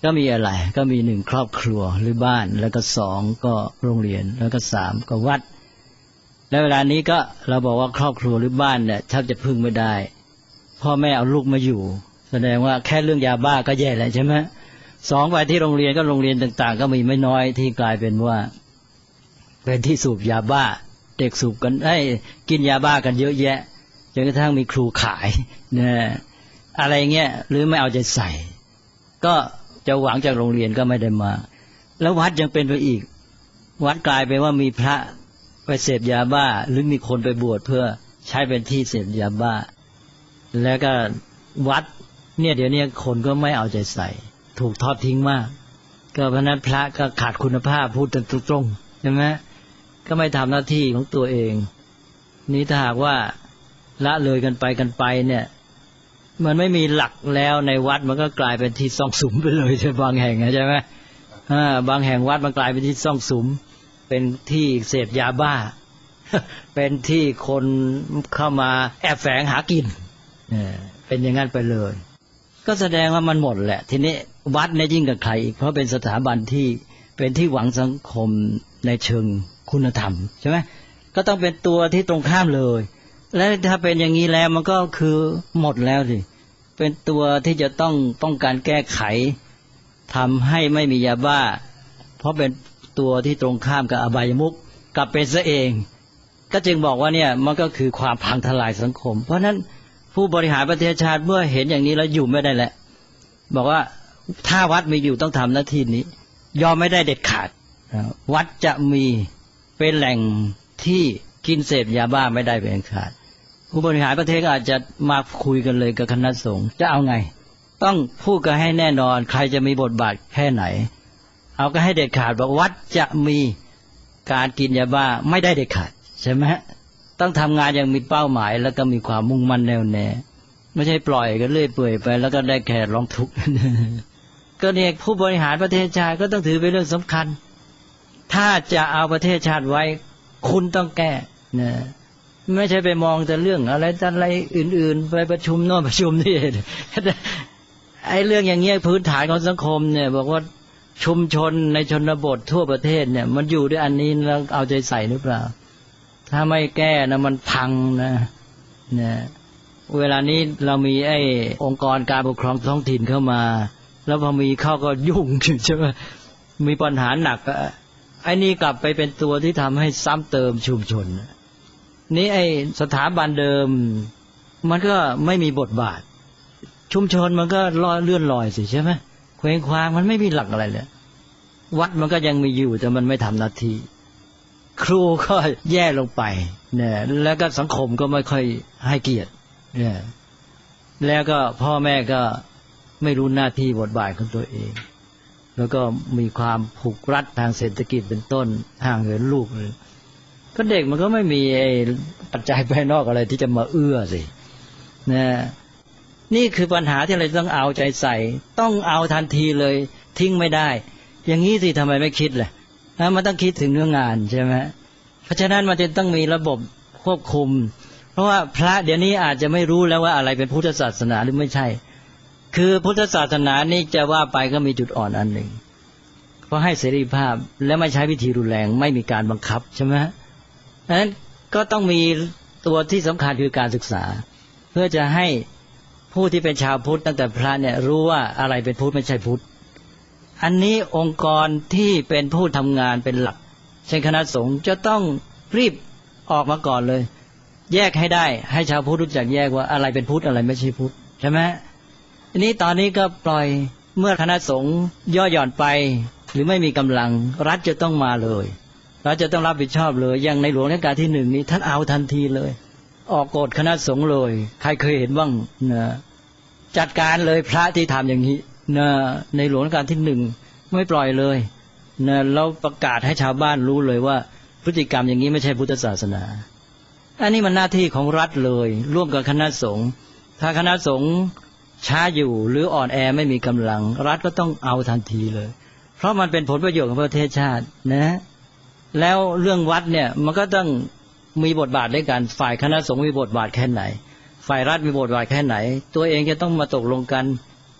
S2: ก็มีอะไรก็มี1ครอบครัวหรือบ้านแล้วก็2ก็โรงเรียนแล้วก็3ก็วัดแล้วเวลานี้ก็เราบอกว่าครอบครัวหรือบ้านเนี่ยแทบจะพึ่งไม่ได้พ่อแม่เอาลูกมาอยู่แสดงว่าแค่เรื่องยาบ้าก็แย่แล้วใช่ไหม2ไปที่โรงเรียนก็โรงเรียนต่างๆก็มีไม่น้อยที่กลายเป็นว่าเป็นที่สูบยาบ้าเด็กสูบกันกินยาบ้ากันเยอะแยะจนกระทั่งมีครูขายเนี่ยอะไรเงี้ยหรือไม่เอาใจใส่ก็จะหวังจากโรงเรียนก็ไม่ได้มาแล้ววัดยังเป็นไปอีกวัดกลายเป็นว่ามีพระไปเสพยาบ้าหรือมีคนไปบวชเพื่อใช้เป็นที่เสพยาบ้าแล้วก็วัดเนี่ยเดี๋ยวนี้คนก็ไม่เอาใจใส่ถูกทอดทิ้งมากก็เพราะนั้นพระก็ขาดคุณภาพพูดตรงๆใช่ไหมก็ไม่ทำหน้าที่ของตัวเองนี้ถ้าหากว่าละเลยกันไปเนี่ยมันไม่มีหลักแล้วในวัดมันก็กลายเป็นที่ซ่องสุมไปเลยใช่บางแห่งใช่ไหมบางแห่งวัดมันกลายเป็นที่ซ่องสุมเป็นที่เสพยาบ้า เป็นที่คนเข้ามาแอบแฝงหากินเป็นอย่างนั้นไปเลยก็แสดงว่ามันหมดแหละทีนี้วัดเนี่ยยิ่งกับใครอีกเพราะเป็นสถาบันที่เป็นที่หวังสังคมในเชิงคุณธรรมใช่ไหมก็ต้องเป็นตัวที่ตรงข้ามเลยและถ้าเป็นอย่างนี้แล้วมันก็คือหมดแล้วสิเป็นตัวที่จะต้องป้องกันแก้ไขทำให้ไม่มียาบ้าเพราะเป็นตัวที่ตรงข้ามกับอบายมุขกลับเป็นซะเองก็จึงบอกว่าเนี่ยมันก็คือความพังทลายสังคมเพราะฉะนั้นผู้บริหารประเทศชาติเมื่อเห็นอย่างนี้แล้วอยู่ไม่ได้แหละบอกว่าถ้าวัดมีอยู่ต้องทำหน้าที่นี้ยอมไม่ได้เด็ดขาดวัดจะมีเป็นแหล่งที่กินเสพยาบ้าไม่ได้เป็นขาดผู้บริหารประเทศก็อาจจะมาคุยกันเลยกับคณะสงฆ์จะเอาไงต้องพูดกันให้แน่นอนใครจะมีบทบาทแค่ไหนเอาก็ให้เด็ดขาดบอกวัดจะมีการกินยาบ้าไม่ได้เด็ดขาดใช่ไหมต้องทำงานอย่างมีเป้าหมายแล้วก็มีความมุ่งมั่นแน่วแน่ไม่ใช่ปล่อยกันเรื่อยเปื่อยไปแล้วก็ได้แค่ร้องทุกข์ ก็เนี่ยผู้บริหารประเทศชาติก็ต้องถือเป็นเรื่องสำคัญถ้าจะเอาประเทศชาติไว้คุณต้องแก้นะไม่ใช่ไปมองแต่เรื่องอะไรอื่นๆไปประชุมโน่นประชุมนี่ ไอ้เรื่องอย่างเงี้ยพื้นฐานของสังคมเนี่ยบอกว่าชุมชนในชนบททั่วประเทศเนี่ยมันอยู่ด้วยอันนี้แล้วเอาใจใส่หรือเปล่าถ้าไม่แก้นะมันพังนะเวลานี้เรามีไอ้องค์กรการปกครองท้องถิ่นเข้ามาแล้วพอมีเข้าก็ยุ่งใช่ไหมมีปัญหาหนักไอ้นี่กลับไปเป็นตัวที่ทำให้ซ้ำเติมชุมชนนี่ไอ้สถาบันเดิมมันก็ไม่มีบทบาทชุมชนมันก็เลื่อนลอยสิใช่ไหมเคว้งคว้างมันไม่มีหลักอะไรเลยวัดมันก็ยังมีอยู่แต่มันไม่ทำหน้าที่ครูก็แย่ลงไปเนี่ยแล้วก็สังคมก็ไม่ค่อยให้เกียรติเนี่ยแล้วก็พ่อแม่ก็ไม่รู้หน้าที่บทบาทของตัวเองแล้วก็มีความผูกรัดทางเศรษฐกิจเป็นต้นห่างเหินลูกเลยก็เด็กมันก็ไม่มีปัจจัยภายนอกอะไรที่จะมาเอื้อสินะนี่คือปัญหาที่เราต้องเอาใจใส่ต้องเอาทันทีเลยทิ้งไม่ได้อย่างนี้สิทำไมไม่คิดล่ะมันต้องคิดถึงเรื่องงานใช่ไหมเพราะฉะนั้นมันจะต้องมีระบบควบคุมเพราะว่าพระเดี๋ยวนี้อาจจะไม่รู้แล้วว่าอะไรเป็นพุทธศาสนาหรือไม่ใช่คือพุทธศาสนานี่จะว่าไปก็มีจุดอ่อนอันหนึ่งเพราะให้เสรีภาพและไม่ใช้วิธีรุนแรงไม่มีการบังคับใช่ไหมดังนั้นก็ต้องมีตัวที่สำคัญคือการศึกษาเพื่อจะให้ผู้ที่เป็นชาวพุทธตั้งแต่พระเนี่ยรู้ว่าอะไรเป็นพุทธไม่ใช่พุทธอันนี้องค์กรที่เป็นผู้ทำงานเป็นหลักเช่นคณะสงฆ์จะต้องรีบออกมาก่อนเลยแยกให้ได้ให้ชาวพุทธรู้จักแยกว่าอะไรเป็นพุทธอะไรไม่ใช่พุทธใช่ไหมทีนี้ตอนนี้ก็ปล่อยเมื่อคณะสงฆ์ย่อหย่อนไปหรือไม่มีกำลังรัฐจะต้องมาเลยรัฐจะต้องรับผิดชอบเลยอย่างในหลวงรัชกาลที่1นี้ท่านเอาทันทีเลยออกกฎคณะสงฆ์เลยใครเคยเห็นบ้างนะจัดการเลยพระที่ทำอย่างนี้นะในหลวงรัชกาลที่1ไม่ปล่อยเลยนะเราประกาศให้ชาวบ้านรู้เลยว่าพฤติกรรมอย่างนี้ไม่ใช่พุทธศาสนาอันนี้มันหน้าที่ของรัฐเลยร่วมกับคณะสงฆ์ถ้าคณะสงฆ์ช้าอยู่หรืออ่อนแอไม่มีกำลังรัฐก็ต้องเอาทันทีเลยเพราะมันเป็นผลประโยชน์ของประเทศชาตินะแล้วเรื่องวัดเนี่ยมันก็ต้องมีบทบาทด้วยกันฝ่ายคณะสงฆ์มีบทบาทแค่ไหนฝ่ายรัฐมีบทบาทแค่ไหนตัวเองจะต้องมาตกลงกัน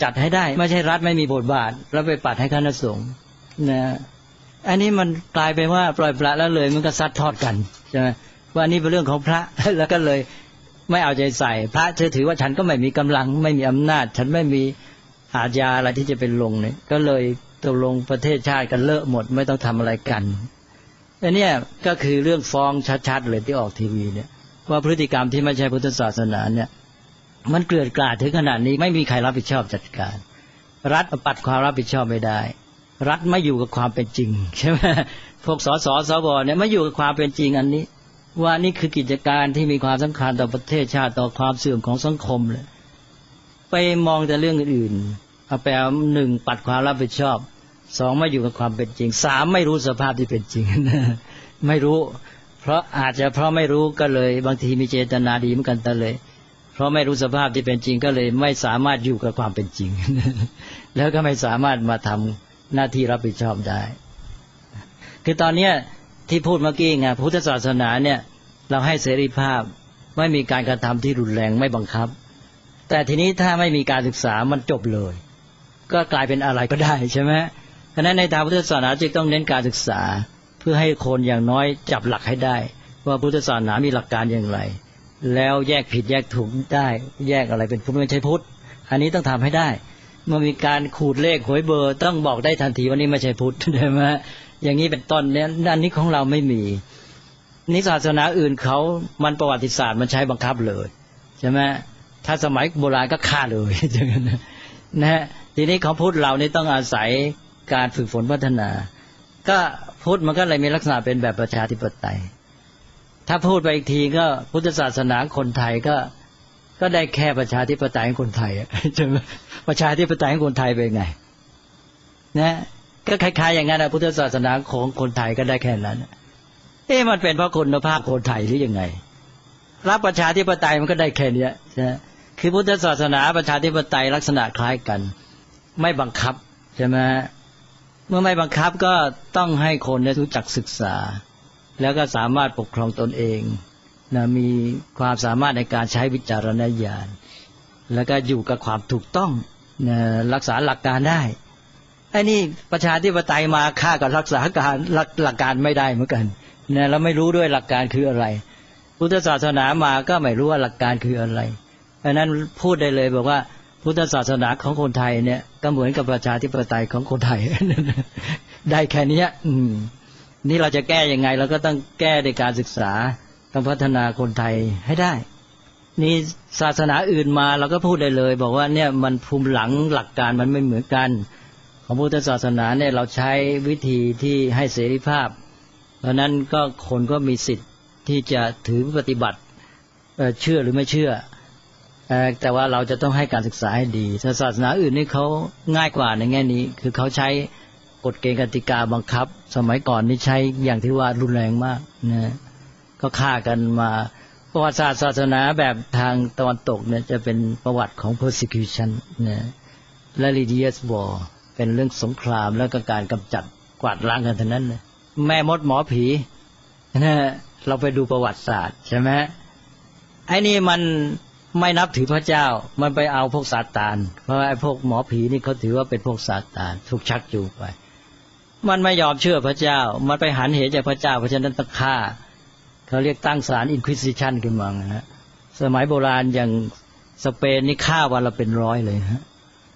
S2: จัดให้ได้ไม่ใช่รัฐไม่มีบทบาทแล้วไปปัดให้คณะสงฆ์นะอันนี้มันกลายเป็นว่าปล่อยปละละเลยมันก็ซัดทอดกันใช่ไหมว่าอันนี้เป็นเรื่องของพระแล้วก็เลยไม่เอาใจใส่พระถือว่าฉันก็ไม่มีกำลังไม่มีอำนาจฉันไม่มีอาญาอะไรที่จะเป็นลงเนี่ยก็เลยตกลงประเทศชาติกันเลอะหมดไม่ต้องทำอะไรกันอันนี้ก็คือเรื่องฟ้องชัดๆเลยที่ออกทีวีเนี่ยว่าพฤติกรรมที่ไม่ใช่พุทธศาสนาเนี่ยมันเกลื่อนกลาดถึงขนาดนี้ไม่มีใครรับผิดชอบจัดการรัฐปัดความรับผิดชอบไม่ได้รัฐไม่อยู่กับความเป็นจริงใช่ไหมพวกสสสวเนี่ยไม่อยู่กับความเป็นจริงอันนี้ว่านี่คือกิจการที่มีความสำคัญต่อประเทศชาติต่อความเสื่อมของสังคมเลยไปมองแต่เรื่องอื่นเอาไปหนึ่งปัดความรับผิดชอบสองไม่อยู่กับความเป็นจริงสามไม่รู้สภาพที่เป็นจริงไม่รู้เพราะอาจจะเพราะไม่รู้ก็เลยบางทีมีเจตนาดีเหมือนกันแต่เลยเพราะไม่รู้สภาพที่เป็นจริงก็เลยไม่สามารถอยู่กับความเป็นจริงแล้วก็ไม่สามารถมาทำหน้าที่รับผิดชอบได้คือตอนนี้ที่พูดเมื่อกี้ไงพุทธศาสนาเนี่ยเราให้เสรีภาพไม่มีการกระทำที่รุนแรงไม่บังคับแต่ทีนี้ถ้าไม่มีการศึกษามันจบเลยก็กลายเป็นอะไรก็ได้ใช่ไหมฉะนั้นในทางพุทธศาสนาจึงต้องเน้นการศึกษาเพื่อให้คนอย่างน้อยจับหลักให้ได้ว่าพุทธศาสนามีหลักการอย่างไรแล้วแยกผิดแยกถูกได้แยกอะไรเป็นพุทธไม่ใช่พุทธอันนี้ต้องทำให้ได้เมื่อมีการขูดเลขหวยเบอร์ต้องบอกได้ทันทีว่านี่ไม่ใช่พุทธใช่ไหมอย่างนี้เป็นต้นเนี่ยด้านนี้ของเราไม่มีนิศาสนาอื่นเขามันประวัติศาสตร์มันใช้บังคับเลยใช่ไหมถ้าสมัยโบราณก็ฆ่าเลยอย่างนั้นนะฮะทีนี้ของพุทธเรานี่ต้องอาศัยการฝึกฝนพัฒนาก็พุทธมันก็เลยมีลักษณะเป็นแบบประชาธิปไตยถ้าพูดไปอีกทีก็พุทธศาสนาคนไทยก็ได้แค่ประชาธิปไตยของคนไทยใช่ไหมประชาธิปไตยของคนไทยเป็นไงนะก็คล้ายๆอย่างนั้นนะพุทธศาสนาของคนไทยก็ได้แค่นั้นมันเป็นเพราะคุณภาพคนไทยหรือยังไงรับประชาธิปไตยมันก็ได้แค่นี้นะคือพุทธศาสนาประชาธิปไตยลักษณะคล้ายกันไม่บังคับใช่ไหมเมื่อไม่บังคับก็ต้องให้คนได้รู้จักศึกษาแล้วก็สามารถปกครองตนเองนะมีความสามารถในการใช้วิจารณญาณแล้วก็อยู่กับความถูกต้องนะรักษาหลักการได้ไอ้นี่ประชาธิปไตยมาฆ่ากับรักษาการหลักการไม่ได้เหมือนกันนะแล้วไม่รู้ด้วยหลักการคืออะไรพุทธศาสนามาก็ไม่รู้ว่าหลักการคืออะไรเพราะนั้นพูดได้เลยบอกว่าพุทธศาสนาของคนไทยเนี่ยก็เหมือนกับประชาธิปไตยของคนไทย ได้แค่นี้นี่เราจะแก้ยังไงเราก็ต้องแก้ในการศึกษาต้องพัฒนาคนไทยให้ได้นี่ศาสนาอื่นมาเราก็พูดได้เลยบอกว่าเนี่ยมันภูมิหลังหลักการมันไม่เหมือนกันของพุทธศาสนาเนี่ยเราใช้วิธีที่ให้เสรีภาพเพราะนั้นก็คนก็มีสิทธิ์ที่จะถือปฏิบัติเชื่อหรือไม่เชื่อแต่ว่าเราจะต้องให้การศึกษาให้ดีศาสนาอื่นนี่เขาง่ายกว่าในแง่นี้คือเขาใช้กฎเกณฑ์กติกาบังคับสมัยก่อนนี่ใช้อย่างที่ว่ารุนแรงมากนะก็ฆ่ากันมาประวัติศาสตร์ศาสนาแบบทางตะวันตกเนี่ยจะเป็นประวัติของ persecution นะและ religious war เป็นเรื่องสงครามแล้วก็การกำจัดกวาดล้างกันเท่านั้นนะแม่มดหมอผีนะเราไปดูประวัติศาสตร์ใช่ไหมไอ้นี่มันไม่นับถือพระเจ้ามันไปเอาพวกซาตานเพราะว่าไอ้พวกหมอผีนี่เขาถือว่าเป็นพวกซาตานถูกชักจูงไปมันไม่ยอมเชื่อพระเจ้ามันไปหันเหจากพระเจ้าเพราะฉะนั้นต้องฆ่าเขาเรียกตั้งศาล Inquisition ขึ้นมานะฮะสมัยโบราณอย่างสเปนนี่ฆ่าวันละเป็นร้อยเลยฮะ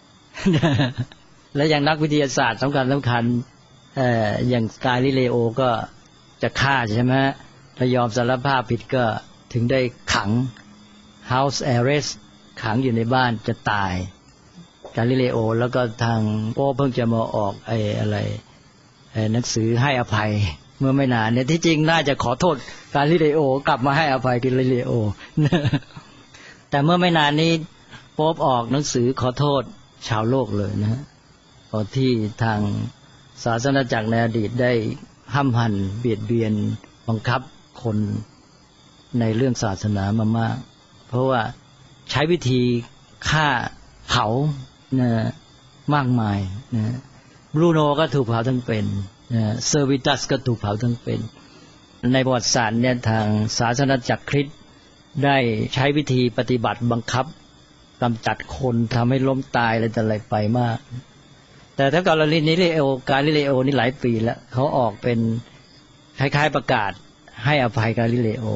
S2: และอย่างนักวิทยาศาสตร์สำคัญอย่างกาลิเลโอก็จะฆ่าใช่ไหมถ้ายอมสารภาพผิดก็ถึงได้ขัง House Arrest ขังอยู่ในบ้านจะตายกาลิเลโอแล้วก็ทางโป๊ปเพิ่งจะมาออกหนังสือให้อภัยเมื่อไม่นานเนี่ยที่จริงน่าจะขอโทษกาลิเลโอกลับมาให้อภัยกาลิเลโอ แต่เมื่อไม่นานนี้โป๊ปออกหนังสือขอโทษชาวโลกเลยนะตอนที่ทางศาสนาจักรในอดีตได้ห้ำหั่นเบียดเบียนบังคับคนในเรื่องศาสนามามากเพราะว่าใช้วิธีฆ่าเผานะมากมายนะบรูโนก็ถูกเผาทั้งเป็นเซอร์วิตัสก็ถูกเผาทั้งเป็นในประวัติศาสตร์เนี่ยทางศาสนาจักรคริสต์ได้ใช้วิธีปฏิบัติบังคับกำจัดคนทำให้ล้มตายอะไรแต่อะไรไปมากแต่ถ้ากาลิเลโอนี่หลายปีแล้วเขาออกเป็นคล้ายๆประกาศให้อภัยกาลิเลโอ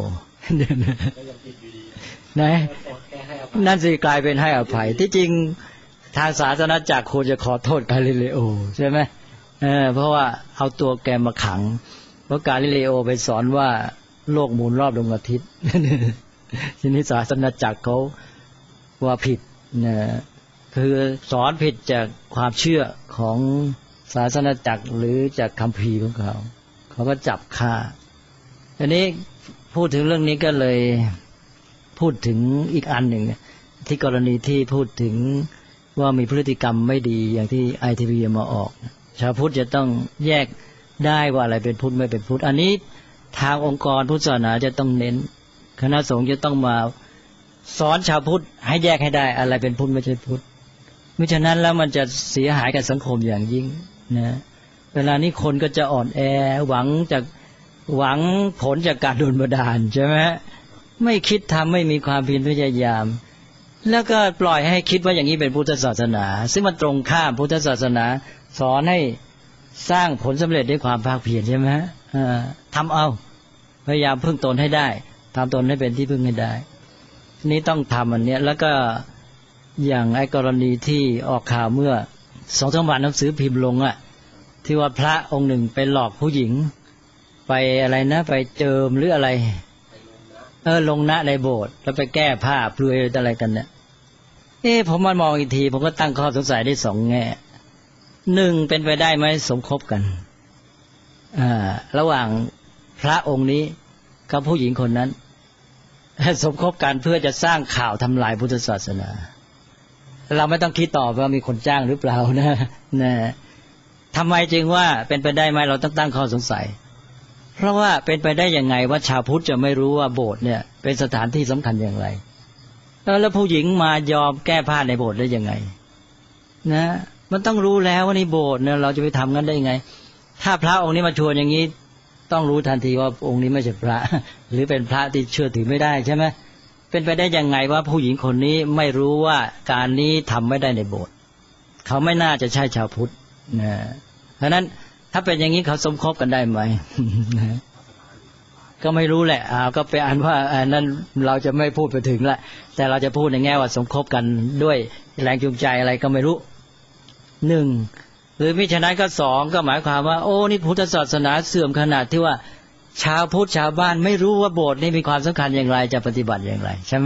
S2: นะนั่นสิกลายเป็นให้อภัยที่จริงทางศาสนาจักรควรจะขอโทษกาลิเลโอใช่ไหมเพราะว่าเอาตัวแกมาขังเพราะกาลิเลโอไปสอนว่าโลกหมุนรอบดวงอาทิตย์ทีนี้ศาสนาจักรเขาว่าผิดนะคือสอนผิดจากความเชื่อของศาสนาจักรหรือจากคัมภีร์ของเขาก็จับฆ่าทีนี้พูดถึงเรื่องนี้ก็เลยพูดถึงอีกอันหนึ่งที่กรณีที่พูดถึงว่ามีพฤติกรรมไม่ดีอย่างที่ ITV มาออกชาวพุทธจะต้องแยกได้ว่าอะไรเป็นพุทธไม่เป็นพุทธอันนี้ทางองค์กรพุทธศาสนาจะต้องเน้นคณะสงฆ์จะต้องมาสอนชาวพุทธให้แยกให้ได้อะไรเป็นพุทธไม่ใช่พุทธมิฉะนั้นแล้วมันจะเสียหายกับสังคมอย่างยิ่งนะเวลานี้คนก็จะอ่อนแอหวังผลจากการโดนบันดาลใช่ไหมไม่คิดทำไม่มีความเพียรพยายามแล้วก็ปล่อยให้คิดว่าอย่างนี้เป็นพุทธศาสนาซึ่งมันตรงข้ามพุทธศาสนาสอนให้สร้างผลสำเร็จด้วยความภาคเพียรใช่ไหมทำเอาพยายามพึ่งตนให้ได้ทำตนให้เป็นที่พึ่งให้ได้นี้ต้องทำอันนี้แล้วก็อย่างไอ้กรณีที่ออกข่าวเมื่อ 2-3 วันหนังสือพิมพ์ลงที่ว่าพระองค์หนึ่งไปหลอกผู้หญิงไปอะไรนะไปเจิมหรืออะไรลงณในโบสถ์แล้วไปแก้ผ้าเปลือยอะไรกันเนี่ยผมมามองอีกทีผมก็ตั้งข้อสงสัยได้2 แง่1เป็นไปได้ไหมสมคบกันระหว่างพระองค์นี้กับผู้หญิงคนนั้นสมคบกันเพื่อจะสร้างข่าวทำลายพุทธศาสนาเราไม่ต้องคิดต่อว่ามีคนจ้างหรือเปล่านะทำไมจึงว่าเป็นไปได้ไหมเราต้องตั้งข้อสงสัยเพราะว่าเป็นไปได้ยังไงว่าชาวพุทธจะไม่รู้ว่าโบสถ์เนี่ยเป็นสถานที่สำคัญอย่างไรแล้วผู้หญิงมายอมแก้ผ้าในโบสถ์ได้ยังไงนะมันต้องรู้แล้วว่านี่โบสถ์เนี่ยเราจะไปทำงั้นได้ยังไงถ้าพระองค์นี้มาชวนอย่างนี้ต้องรู้ทันทีว่าองค์นี้ไม่ใช่พระหรือเป็นพระที่เชื่อถือไม่ได้ใช่ไหมเป็นไปได้ยังไงว่าผู้หญิงคนนี้ไม่รู้ว่าการนี้ทำไม่ได้ในโบสถ์เขาไม่น่าจะใช่ชาวพุทธนะเพราะนั้นถ้าเป็นอย่างนี้เขาสมคบกันได้ไหม ก็ไม่รู้แหละก็ไปอ่านว่านั้นเราจะไม่พูดไปถึงละแต่เราจะพูดในแง่ว่าสมคบกันด้วยแรงจูงใจอะไรก็ไม่รู้1หรือมิฉะนั้นก็2ก็หมายความว่าโอ้นี่พุทธศาสนาเสื่อมขนาดที่ว่าชาวพุทธชาวบ้านไม่รู้ว่าโบสถ์นี่มีความสำคัญอย่างไรจะปฏิบัติอย่างไรใช่ไหม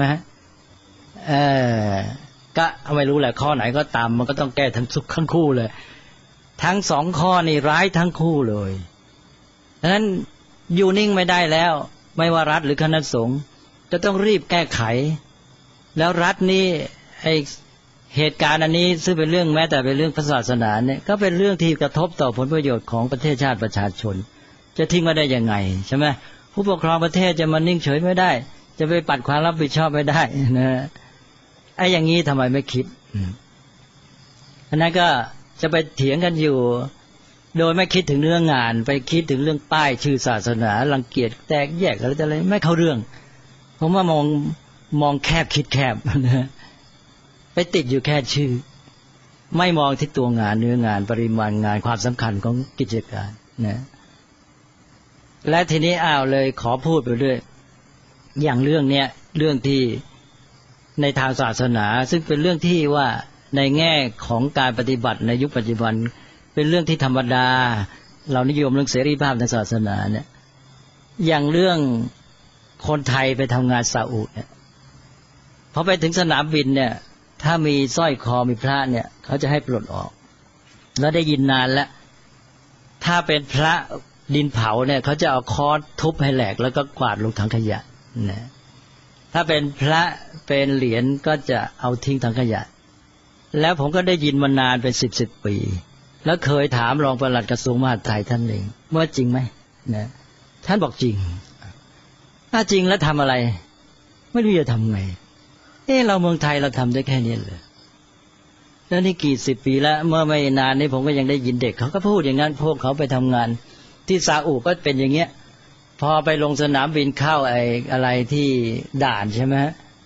S2: ก็ไม่รู้แหละข้อไหนก็ตามมันก็ต้องแก้ทั้งคู่เลยทั้ง2ข้อนี่ร้ายทั้งคู่เลยดังนั้นอยู่นิ่งไม่ได้แล้วไม่ว่ารัฐหรือคณะสงฆ์จะต้องรีบแก้ไขแล้วรัฐนี่ไอเหตุการณ์อันนี้ซึ่งเป็นเรื่องแม้แต่เป็นเรื่องศาสนาเนี่ยก็เป็นเรื่องที่กระทบต่อผลประโยชน์ของประเทศชาติประชาชนจะทิ้งไว้ได้ยังไงใช่ไหมผู้ปกครองประเทศจะมานิ่งเฉยไม่ได้จะไปปัดความรับผิดชอบไม่ได้นะไอ้อย่างนี้ทำไมไม่คิดอันนั้นก็จะไปเถียงกันอยู่โดยไม่คิดถึงเรื่องงานไปคิดถึงเรื่องป้ายชื่อศาสนารังเกียจแตกแยกอะไรไม่เข้าเรื่องผมว่ามองแคบคิดแคบนะไปติดอยู่แค่ชื่อไม่มองที่ตัวงานเนื้องานปริมาณงานความสำคัญของกิจการนะและทีนี้เลยขอพูดไปด้วยอย่างเรื่องเนี้ยเรื่องที่ในทางศาสนาซึ่งเป็นเรื่องที่ว่าในแง่ของการปฏิบัติในยุคปัจจุบันเป็นเรื่องที่ธรรมดาเรานิยมเรื่องเสรีภาพในศาสนาเนี่ยอย่างเรื่องคนไทยไปทำงานซาอุเนี่ยพอไปถึงสนามบินเนี่ยถ้ามีสร้อยคอมีพระเนี่ยเขาจะให้ปลดออกแล้วได้ยินนานแล้วถ้าเป็นพระดินเผาเนี่ยเขาจะเอาค้อนทุบให้แหลกแล้วก็กวาดลงถังขยะนะถ้าเป็นพระเป็นเหรียญก็จะเอาทิ้งถังขยะแล้วผมก็ได้ยินมานานเป็น10 ปีแล้วเคยถามรองปลัดกระทรวงมหาดไทยท่านเองว่าจริงไหมนะท่านบอกจริงถ้าจริงแล้วทำอะไรไม่รู้จะทำไงเราเมืองไทยเราทำได้แค่นี้เลยแล้วนี่กี่10 ปีแล้วเมื่อไม่นานนี้ผมก็ยังได้ยินเด็กเขาก็พูดอย่างนั้นพวกเขาไปทำงานที่ซาอุก็เป็นอย่างเงี้ยพอไปลงสนามบินเข้าอะไรที่ด่านใช่ไหม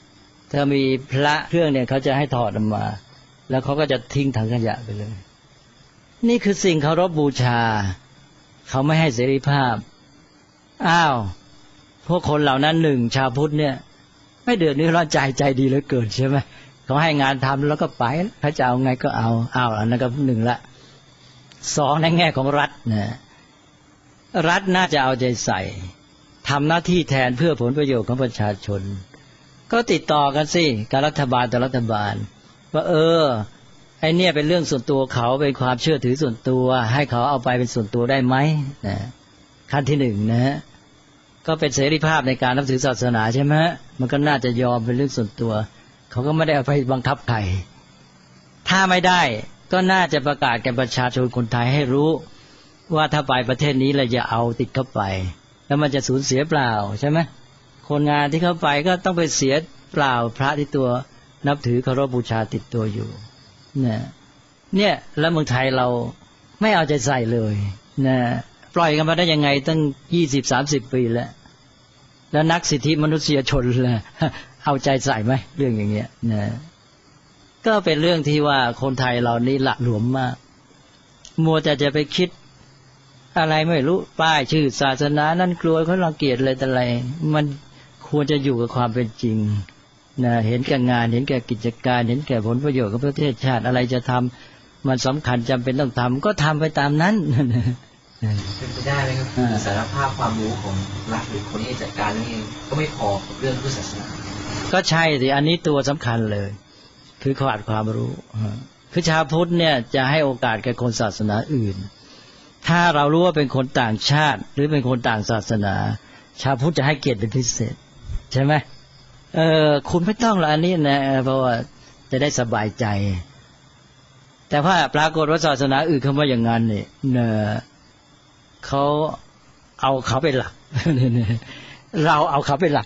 S2: ถ้ามีพระเครื่องเนี่ยเขาจะให้ถอดออกมาแล้วเขาก็จะทิ้งถังขยะไปเลยนี่คือสิ่งเคารพบูชาเขาไม่ให้เสรีภาพอ้าวพวกคนเหล่านั้นหนึ่งชาวพุทธเนี่ยไม่เดือดร้อนใจดีเหลือเกินใช่ไหมเขาให้งานทำแล้วก็ไปพระเจ้าไงก็เอาอันนั้นก็หนึ่งละสองในแง่ของรัฐนะรัฐน่าจะเอาใจใส่ทำหน้าที่แทนเพื่อผลประโยชน์ของประชาชนก็ติดต่อกันสิกับรัฐบาลแต่รัฐบาลว่าไอ้เนี่ยเป็นเรื่องส่วนตัวเขาเป็นความเชื่อถือส่วนตัวให้เขาเอาไปเป็นส่วนตัวได้ไหมนะขั้นที่หนึ่งนะก็เป็นเสรีภาพในการนับถือศาสนาใช่ไหมมันก็น่าจะยอมเป็นเรื่องส่วนตัวเขาก็ไม่ได้เอาไปบังคับใครถ้าไม่ได้ก็น่าจะประกาศแก่ประชาชนคนไทยให้รู้ว่าถ้าไปประเทศนี้เราอย่าเอาติดเข้าไปแล้วมันจะสูญเสียเปล่าใช่ไหมคนงานที่เข้าไปก็ต้องไปเสียเปล่าพระที่ตัวนับถือเคารพบูชาติดตัวอยู่เนี่ยแล้วเมืองไทยเราไม่เอาใจใส่เลยนะปล่อยกันมาได้ยังไงตั้ง20-30 ปีแล้วนักสิทธิมนุษยชนล่ะเอาใจใส่ไหมเรื่องอย่างเงี้ยนะก็เป็นเรื่องที่ว่าคนไทยเรานี่หละหลวมมากมัวแต่จะไปคิดอะไรไม่รู้ป้ายชื่อศาสนานั่นกลัวเขารังเกียจอะไรแต่อะไรมันควรจะอยู่กับความเป็นจริงนะเห็นแก่งานเห็นแก่กิจการเห็นแก่ผลประโยชน์ของประเทศชาติอะไรจะทำมันสำคัญจำเป็นต้องทำก็ทำไปตามนั้น
S5: เป็นไปได้ไหมครับสารภาพความรู้ของรัฐหรือคนที่จัดการเรื่องเองก็ไม่พอกับเรื่องพุทธศาสนา
S2: ก็ใช่สิอันนี้ตัวสำคัญเลยคือขาดความรู้คือชาวพุทธเนี่ยจะให้โอกาสแก่คนศาสนาอื่นถ้าเรารู้ว่าเป็นคนต่างชาติหรือเป็นคนต่างศาสนาชาวพุทธจะให้เกียรติเป็นพิเศษใช่ไหมคุณไม่ต้องละอันนี้นะเพราะว่าจะได้สบายใจแต่ว่าปรากฏว่าศาสนาอื่นเขาว่าอย่างนั้นเนี่ยเขาเอาเขาเป็นหลักเราเอาเขาเป็นหลัก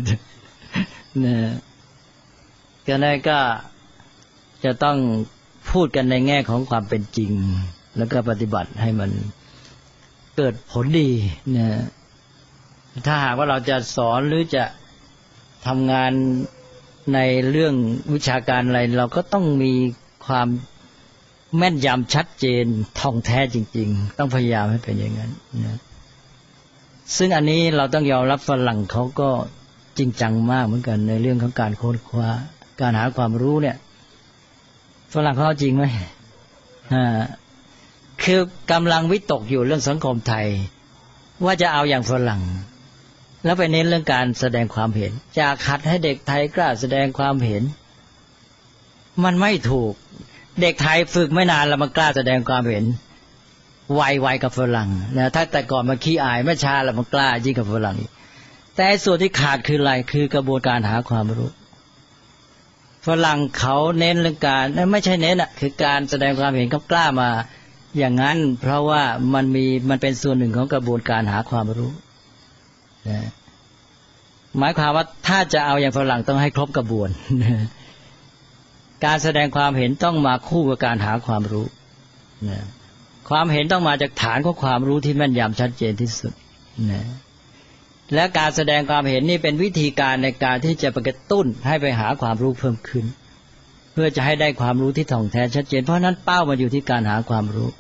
S2: ก็นั่นก็จะต้องพูดกันในแง่ของความเป็นจริงแล้วก็ปฏิบัติให้มันเกิดผลดีนะถ้าหากว่าเราจะสอนหรือจะทำงานในเรื่องวิชาการอะไรเราก็ต้องมีความแม่นยำชัดเจนท่องแท้จริงๆต้องพยายามให้เป็นอย่างนั้นนะซึ่งอันนี้เราต้องยอมรับฝรั่งเขาก็จริงจังมากเหมือนกันในเรื่องของการค้นคว้าการหาความรู้เนี่ยฝรั่งเขาจริงไหมคือกำลังวิตกอยู่เรื่องสังคมไทยว่าจะเอาอย่างฝรั่งแล้วไปเน้นเรื่องการแสดงความเห็นจะขัดให้เด็กไทยกล้าแสดงความเห็นมันไม่ถูกเด็กไทยฝึกไม่นานแล้วมันกล้าแสดงความเห็นไวกับฝรั่งนะถ้าแต่ก่อนมันขี้อายไม่ช้าแล้วมันกล้ายิ่งกับฝรั่งแต่ส่วนที่ขาดคืออะไรคือกระบวนการหาความรู้ฝรั่งเขาเน้นเรื่องการไม่ใช่เน้นคือการแสดงความเห็นเขากล้ามาอย่างนั้นเพราะว่ามันเป็นส่วนหนึ่งของกระบวนการหาความรู้หมายความว่าถ้าจะเอาอย่างฝรั่งต้องให้ครบกระบวนการแสดงความเห็นต้องมาคู่กับการหาความรู้ความเห็นต้องมาจากฐานของความรู้ที่แม่นยำชัดเจนที่สุดและการแสดงความเห็นนี่เป็นวิธีการในการที่จะกระตุ้นให้ไปหาความรู้เพิ่มขึ้นเพื่อจะให้ได้ความรู้ที่ถ่องแท้ชัดเจนเพราะนั้นเป้ามาอยู่ที่การหาความรู้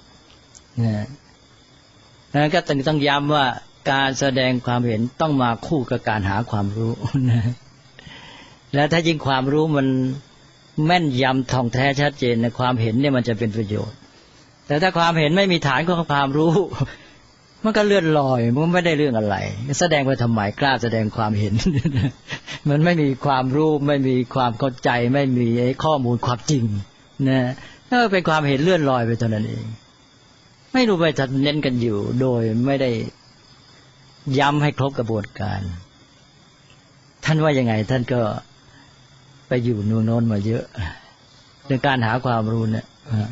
S2: นั้นก็ต้องย้ำว่าการแสดงความเห็นต้องมาคู่กับการหาความรู้และถ้ายิ่งความรู้มันแม่นยำท่องแท้ชัดเจนในความเห็นเนี่ยมันจะเป็นประโยชน์แต่ถ้าความเห็นไม่มีฐานของความรู้มันก็เลื่อนลอยมันไม่ได้เรื่องอะไรแสดงไปทำไมกล้าแสดงความเห็น มันไม่มีความรู้ไม่มีความเข้าใจไม่มีข้อมูลความจริงนะนั่นเป็นความเห็นเลื่อนลอยไปเท่านั้นเองไม่รู้ไปจะเน้นกันอยู่โดยไม่ได้ย้ำให้ครบกระบวนการท่านว่ายังไงท่านก็ไปอยู่นู่นโน้นมาเยอะในการหาความรู้เนี่ย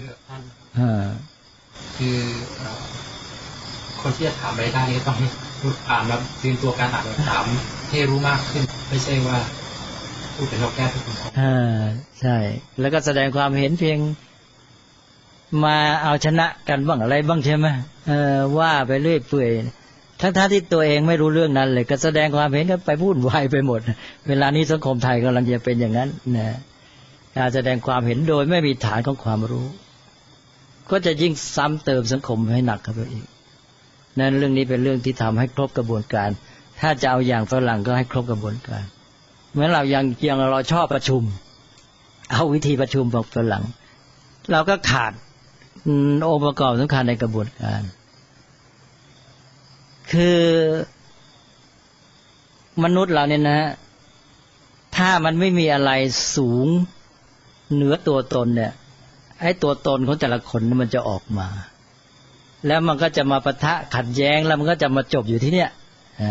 S5: คือคนที่จะถามอะไรได้ก็ต้องอ่านแล้วเตรียมตัวการอ่านถามให้รู้มากขึ้นไม่ใช่ว่าพูดเป็นเราแก้ทุกคน
S2: ใช่แล้วก็แสดงความเห็นเพียงมาเอาชนะกันบ้างอะไรบ้างใช่ไหมว่าไปเรื่อยเปื่อยทั้งที่ตัวเองไม่รู้เรื่องนั้นเลยก็แสดงความเห็นกันไปพูดวายไปหมดเวลานี้สังคมไทยกำลังจะเป็นอย่างนั้นนะการแสดงความเห็นโดยไม่มีฐานของความรู้ก็จะยิ่งซ้ำเติมสังคมให้หนักเข้าไปอีกนั้นเรื่องนี้เป็นเรื่องที่ทำให้ครบกระบวนการถ้าจะเอาอย่างฝรั่งก็ให้ครบกระบวนการเหมือนเรายังเราชอบประชุมเอาวิธีประชุมของฝรั่งเราก็ขาดองค์ประกอบสำคัญในกระบวนการคือมนุษย์เราเนี่ยนะถ้ามันไม่มีอะไรสูงเหนือตัวตนเนี่ยไอ้ตัวตนของแต่ละคนมันจะออกมาแล้วมันก็จะมาปะทะขัดแย้งแล้วมันก็จะมาจบอยู่ที่เนี่ย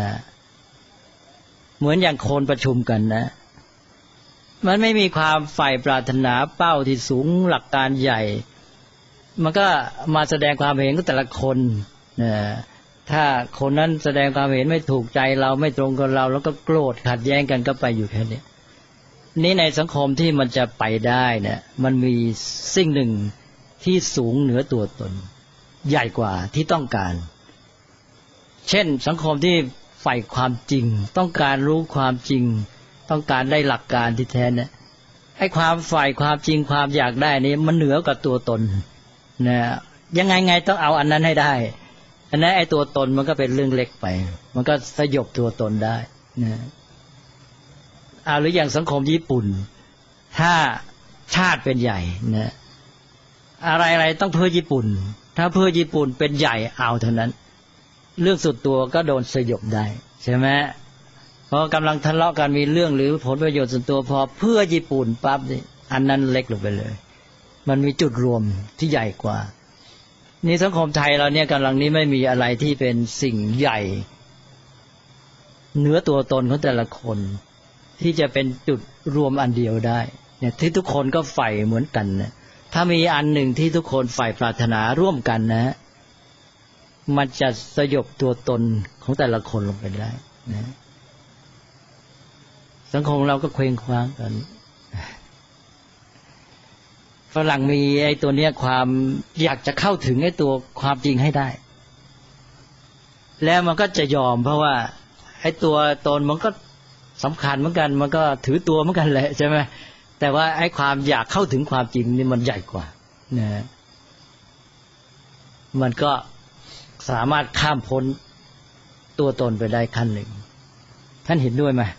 S2: เหมือนอย่างคนประชุมกันนะมันไม่มีความใฝ่ปรารถนาเป้าที่สูงหลักการใหญ่มันก็มาแสดงความเห็นของแต่ละคนถ้าคนนั้นแสดงความเห็นไม่ถูกใจเราไม่ตรงกับเราแล้วก็โกรธขัดแย้งกันก็ไปอยู่แค่นี้นี่ในสังคมที่มันจะไปได้เนี่ยมันมีสิ่งหนึ่งที่สูงเหนือตัวตนใหญ่กว่าที่ต้องการเช่นสังคมที่ใฝ่ความจริงต้องการรู้ความจริงต้องการได้หลักการที่แท้เนี่ยไอ้ความใฝ่ความจริงความอยากได้นี้มันเหนือกว่าตัวตนนะยังไงต้องเอาอันนั้นให้ได้อันนั้นไอ้ตัวตนมันก็เป็นเรื่องเล็กไปมันก็สยบตัวตนได้นะหรืออย่างสังคมญี่ปุ่นถ้าชาติเป็นใหญ่นะอะไรต้องเพื่อญี่ปุ่นถ้าเพื่อญี่ปุ่นเป็นใหญ่เอาเท่านั้นเรื่องสุดตัวก็โดนสยบได้ใช่ไหมพอกำลังทะเลาะกันมีเรื่องหรือผลประโยชน์ส่วนตัวพอเพื่อญี่ปุ่นปั๊บนี่อันนั้นเล็กลงไปเลยมันมีจุดรวมที่ใหญ่กว่านี่สังคมไทยเราเนี่ยกำลังนี้ไม่มีอะไรที่เป็นสิ่งใหญ่เหนือตัวตนของแต่ละคนที่จะเป็นจุดรวมอันเดียวได้เนี่ยที่ทุกคนก็ใฝ่เหมือนกันนะถ้ามีอันหนึ่งที่ทุกคนใฝ่ปรารถนาร่วมกันนะมันจะสยบตัวตนของแต่ละคนลงไปได้นะสังคมเราก็เคว้งคว้างกันฝรั่งมีไอ้ตัวเนี้ยความอยากจะเข้าถึงไอ้ตัวความจริงให้ได้แล้วมันก็จะยอมเพราะว่าไอ้ตัวตนมันก็สำคัญเหมือนกันมันก็ถือตัวเหมือนกันแหละใช่ไหมแต่ว่าไอ้ความอยากเข้าถึงความจริงนี่มันใหญ่กว่านะมันก็สามารถข้ามพ้นตัวตนไปได้ขั้นหนึ่งท่านเห็นด้วยไหม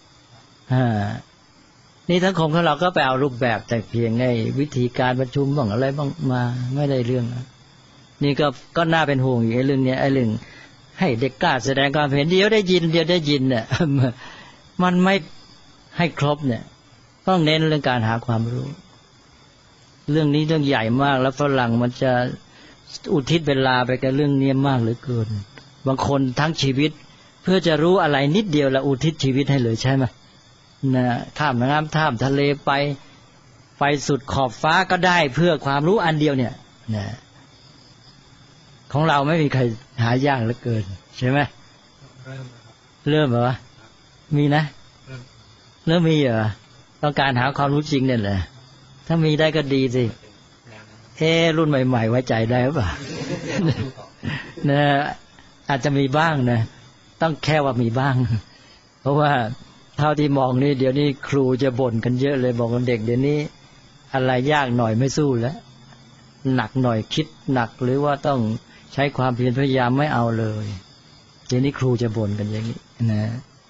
S2: นี่ทั้งคงของเราก็ไปเอารูปแบบแต่เพียงไอ้วิธีการประชุมบ้างอะไรบ้างมาไม่ได้เรื่องนี่ก็น่าเป็นห่วงอยู่ไอ้เรื่องนี้ไอ้เรื่องให้เด็กกล้าแสดงความเห็นเดี๋ยวได้ยินเนี่ยมันไม่ให้ครบเนี่ยต้องเน้นเรื่องการหาความรู้เรื่องนี้เรื่องใหญ่มากแล้วฝรั่งมันจะอุทิศเวลาไปกับเรื่องนี้มากเหลือเกินบางคนทั้งชีวิตเพื่อจะรู้อะไรนิดเดียวแล้วอุทิศชีวิตให้เลยใช่ไหมนะข้ามน้ำข้ามทะเลไปสุดขอบฟ้าก็ได้เพื่อความรู้อันเดียวเนี่ยนะของเราไม่มีใครหายากเหลือเกินใช่ไหมเริ่มเหรอมีนะเริ่มมีเหรอต้องการหาความรู้จริงเนี่ยแหละถ้ามีได้ก็ดีสิรุ่นใหม่ๆไว้ใจได้หรือเปล่านะอาจจะมีบ้างนะต้องแค่ว่ามีบ้างเพราะว่าเท่าที่มองนี่เดี๋ยวนี้ครูจะบ่นกันเยอะเลยบอกว่าเด็กเดี๋ยวนี้อะไรยากหน่อยไม่สู้แล้วหนักหน่อยคิดหนักหรือว่าต้องใช้ความเพียรพยายามไม่เอาเลยเดี๋ยวนี้ครูจะบ่นกันอย่างนี้นะ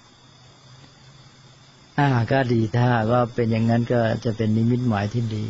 S2: ก็ดีถ้าก็เป็นอย่างนั้นก็จะเป็นนิมิตหมายที่ดี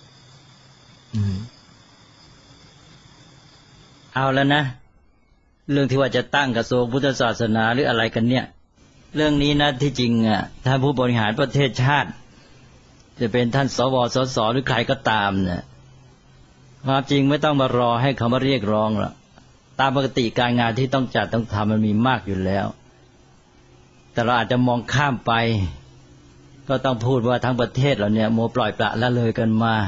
S2: เอาแล้วนะเรื่องที่ว่าจะตั้งกระทรวงพุทธศาสนาหรืออะไรกันเนี่ยเรื่องนี้นะที่จริงท่านผู้บริหารประเทศชาติจะเป็นท่านสวสสหรือใครก็ตามเนี่ยความจริงไม่ต้องมารอให้เขามาเรียกร้องหรอกตามปกติการงานที่ต้องจัดต้องทำมันมีมากอยู่แล้วแต่เราอาจจะมองข้ามไปก็ต้องพูดว่าทั้งประเทศเราเนี่ยโมปล่อยปละละเลยกันมา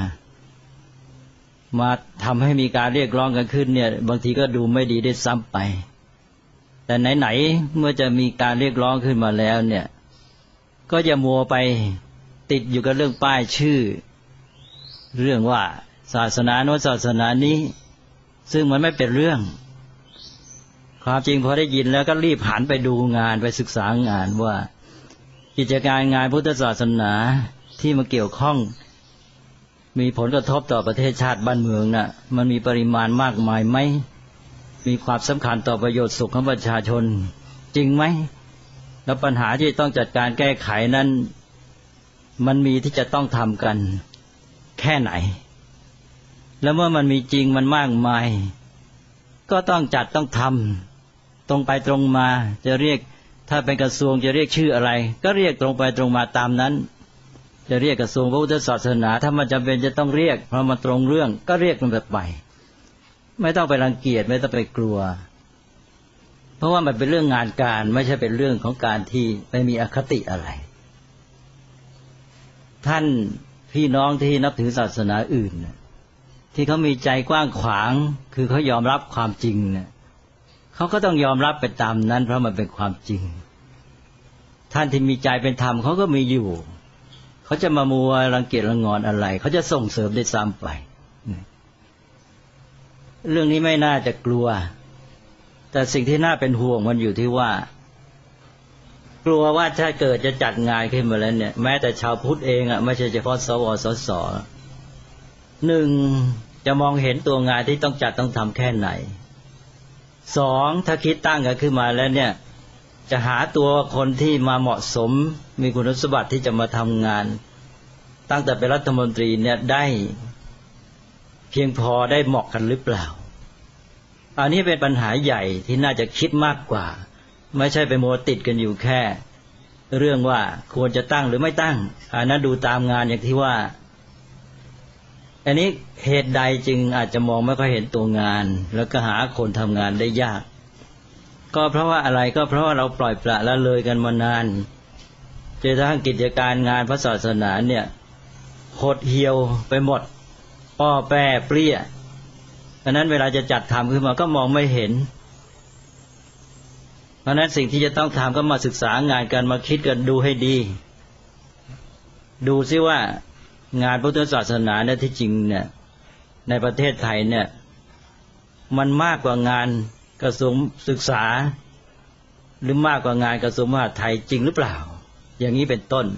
S2: ทำให้มีการเรียกร้องกันขึ้นเนี่ยบางทีก็ดูไม่ดีได้ซ้ำไปแต่ไหนๆเมื่อจะมีการเรียกร้องขึ้นมาแล้วเนี่ยก็อย่ามัวไปติดอยู่กับเรื่องป้ายชื่อเรื่องว่าศาสนาโน้นศาสนานี้ซึ่งมันไม่เป็นเรื่องความจริงพอได้ยินแล้วก็รีบหันไปดูงานไปศึกษางานว่ากิจการงานพุทธศาสนาที่มาเกี่ยวข้องมีผลกระทบต่อประเทศชาติบ้านเมืองน่ะมันมีปริมาณมากมายไหมมีความสำคัญต่อประโยชน์สุขของประชาชนจริงไหมแล้วปัญหาที่ต้องจัดการแก้ไขนั้นมันมีที่จะต้องทำกันแค่ไหนแล้วเมื่อมันมีจริงมันมากมายก็ต้องจัดต้องทำตรงไปตรงมาจะเรียกถ้าเป็นกระทรวงจะเรียกชื่ออะไรก็เรียกตรงไปตรงมาตามนั้นจะเรียกกระทรวงพระพุทธศาสนาถ้ามันจำเป็นจะต้องเรียกเพราะมันตรงเรื่องก็เรียกมันแบบไปไม่ต้องไปรังเกียจไม่ต้องไปกลัวเพราะว่ามันเป็นเรื่องงานการไม่ใช่เป็นเรื่องของการที่ไม่มีอคติอะไรท่านพี่น้องที่นับถือศาสนาอื่นที่เขามีใจกว้างขวางคือเขายอมรับความจริงเนี่ยเขาก็ต้องยอมรับไปตามนั้นเพราะมันเป็นความจริงท่านที่มีใจเป็นธรรมเขาก็มีอยู่เขาจะมามัวรังเกียจรังงอนอะไรเขาจะส่งเสริมได้ซ้ำไปเรื่องนี้ไม่น่าจะกลัวแต่สิ่งที่น่าเป็นห่วงมันอยู่ที่ว่ากลัวว่าถ้าเกิดจะจัดงานขึ้นมาแล้วเนี่ยแม้แต่ชาวพุทธเองไม่ใช่เฉพาะสวสสหนึ่งจะมองเห็นตัวงานที่ต้องจัดต้องทำแค่ไหนสองถ้าคิดตั้งกันขึ้นมาแล้วเนี่ยจะหาตัวคนที่มาเหมาะสมมีคุณสมบัติที่จะมาทำงานตั้งแต่เป็นรัฐมนตรีเนี่ยได้เพียงพอได้เหมาะกันหรือเปล่าอันนี้เป็นปัญหาใหญ่ที่น่าจะคิดมากกว่าไม่ใช่ไปมัวติดกันอยู่แค่เรื่องว่าควรจะตั้งหรือไม่ตั้งอันนั้นดูตามงานอย่างที่ว่าอันนี้เหตุใดจึงอาจจะมองไม่ค่อยเห็นตัวงานแล้วก็หาคนทำงานได้ยากก็เพราะว่าอะไรก็เพราะว่าเราปล่อยปละละเลยกันมานานจนกระทั่งกิจการงานพระศาสนาเนี่ยหดเหี่ยวไปหมดป้อแป้เปรี้ยเพราะนั้นเวลาจะจัดทำขึ้นมาก็มองไม่เห็นเพราะนั้นสิ่งที่จะต้องทำก็มาศึกษางานกันมาคิดกันดูให้ดีดูซิว่างานพุทธศาสนาเนี่ยที่จริงเนี่ยในประเทศไทยเนี่ยมันมากกว่างานกระทรวงศึกษาหรือมากกว่างานกระทรวงมหาดไทยจริงหรือเปล่าอย่างนี้เป็นต้น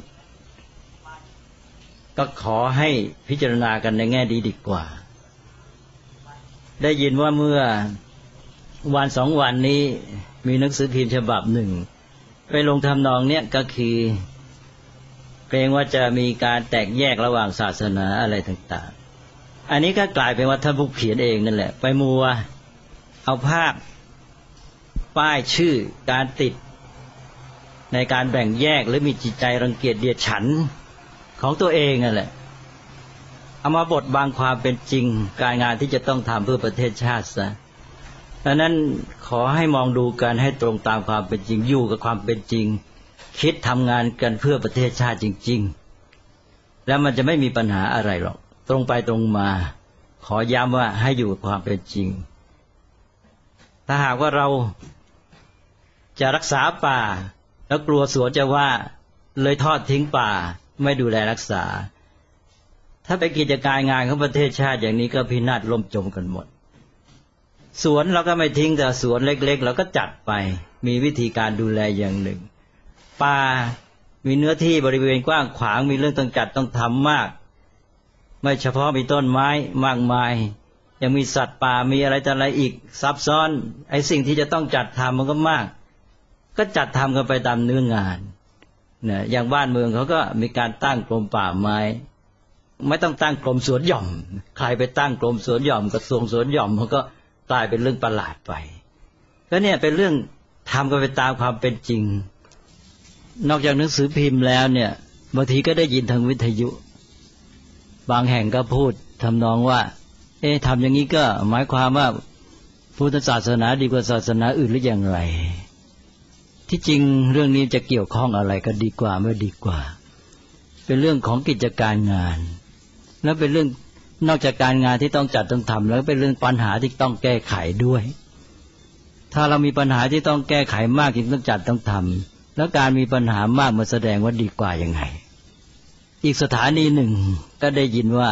S2: ก็ขอให้พิจารณากันในแง่ดีกว่าได้ยินว่าเมื่อวันสองวันนี้มีหนังสือพิมพ์ฉบับหนึ่งไปลงทำนองเนี้ยก็คือเกรงว่าจะมีการแตกแยกระหว่างศาสนาอะไรต่างๆอันนี้ก็กลายเป็นว่าท่านผู้เขียนเองนั่นแหละไปมัวเอาภาพป้ายชื่อการติดในการแบ่งแยกหรือมีจิตใจรังเกียจเดียดฉันของตัวเองนั่นแหละเอามาบดบังความเป็นจริงการงานที่จะต้องทำเพื่อประเทศชาติซะดังนั้นขอให้มองดูกันให้ตรงตามความเป็นจริงอยู่กับความเป็นจริงคิดทำงานกันเพื่อประเทศชาติจริงๆแล้วมันจะไม่มีปัญหาอะไรหรอกตรงไปตรงมาขอย้ำว่าให้อยู่กับความเป็นจริงถ้าหากว่าเราจะรักษาป่าแล้วกลัวสวนจะว่าเลยทอดทิ้งป่าไม่ดูแลรักษาถ้าเป็นกิจการงานของประเทศชาติอย่างนี้ก็พินาศล่มจมกันหมดสวนเราก็ไม่ทิ้งแต่สวนเล็กๆเราก็จัดไปมีวิธีการดูแลอย่างหนึ่งป่ามีเนื้อที่บริเวณกว้างขวางมีเรื่องต้องจัดต้องทำมากไม่เฉพาะมีต้นไม้มากมายยังมีสัตว์ป่ามีอะไรต่ออะไรอีกซับซ้อนไอ้สิ่งที่จะต้องจัดทำมันก็มากก็จัดทำกันไปตามเนื้องานเนี่ยอย่างบ้านเมืองเขาก็มีการตั้งกรมป่าไม้ไม่ต้องตั้งกรมสวนหย่อมใครไปตั้งกรมสวนหย่อมกระทรวงสวนหย่อมมันก็กลายเป็นเรื่องประหลาดไปก็เนี่ยเป็นเรื่องทำกันไปตามความเป็นจริงนอกจากหนังสือพิมพ์แล้วเนี่ยบางทีก็ได้ยินทางวิทยุบางแห่งก็พูดทำนองว่าทำอย่างนี้ก็หมายความว่าพุทธศาสนาดีกว่าศาสนาอื่นหรืออย่างไรที่จริงเรื่องนี้จะเกี่ยวข้องอะไรก็ดีกว่าไม่ดีกว่าเป็นเรื่องของกิจการงานแล้วเป็นเรื่องนอกจากการงานที่ต้องจัดต้องทำแล้วเป็นเรื่องปัญหาที่ต้องแก้ไขด้วยถ้าเรามีปัญหาที่ต้องแก้ไขมากจึงต้องจัดต้องทำแล้วการมีปัญหามากมาแสดงว่าดีกว่ายังไงอีกสถานีหนึ่งก็ได้ยินว่า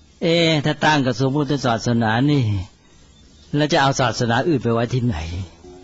S2: ถ้าตั้งกระทรวงพุทธศาสนานี่แล้วจะเอาศาสนาอื่นไปไว้ที่ไหน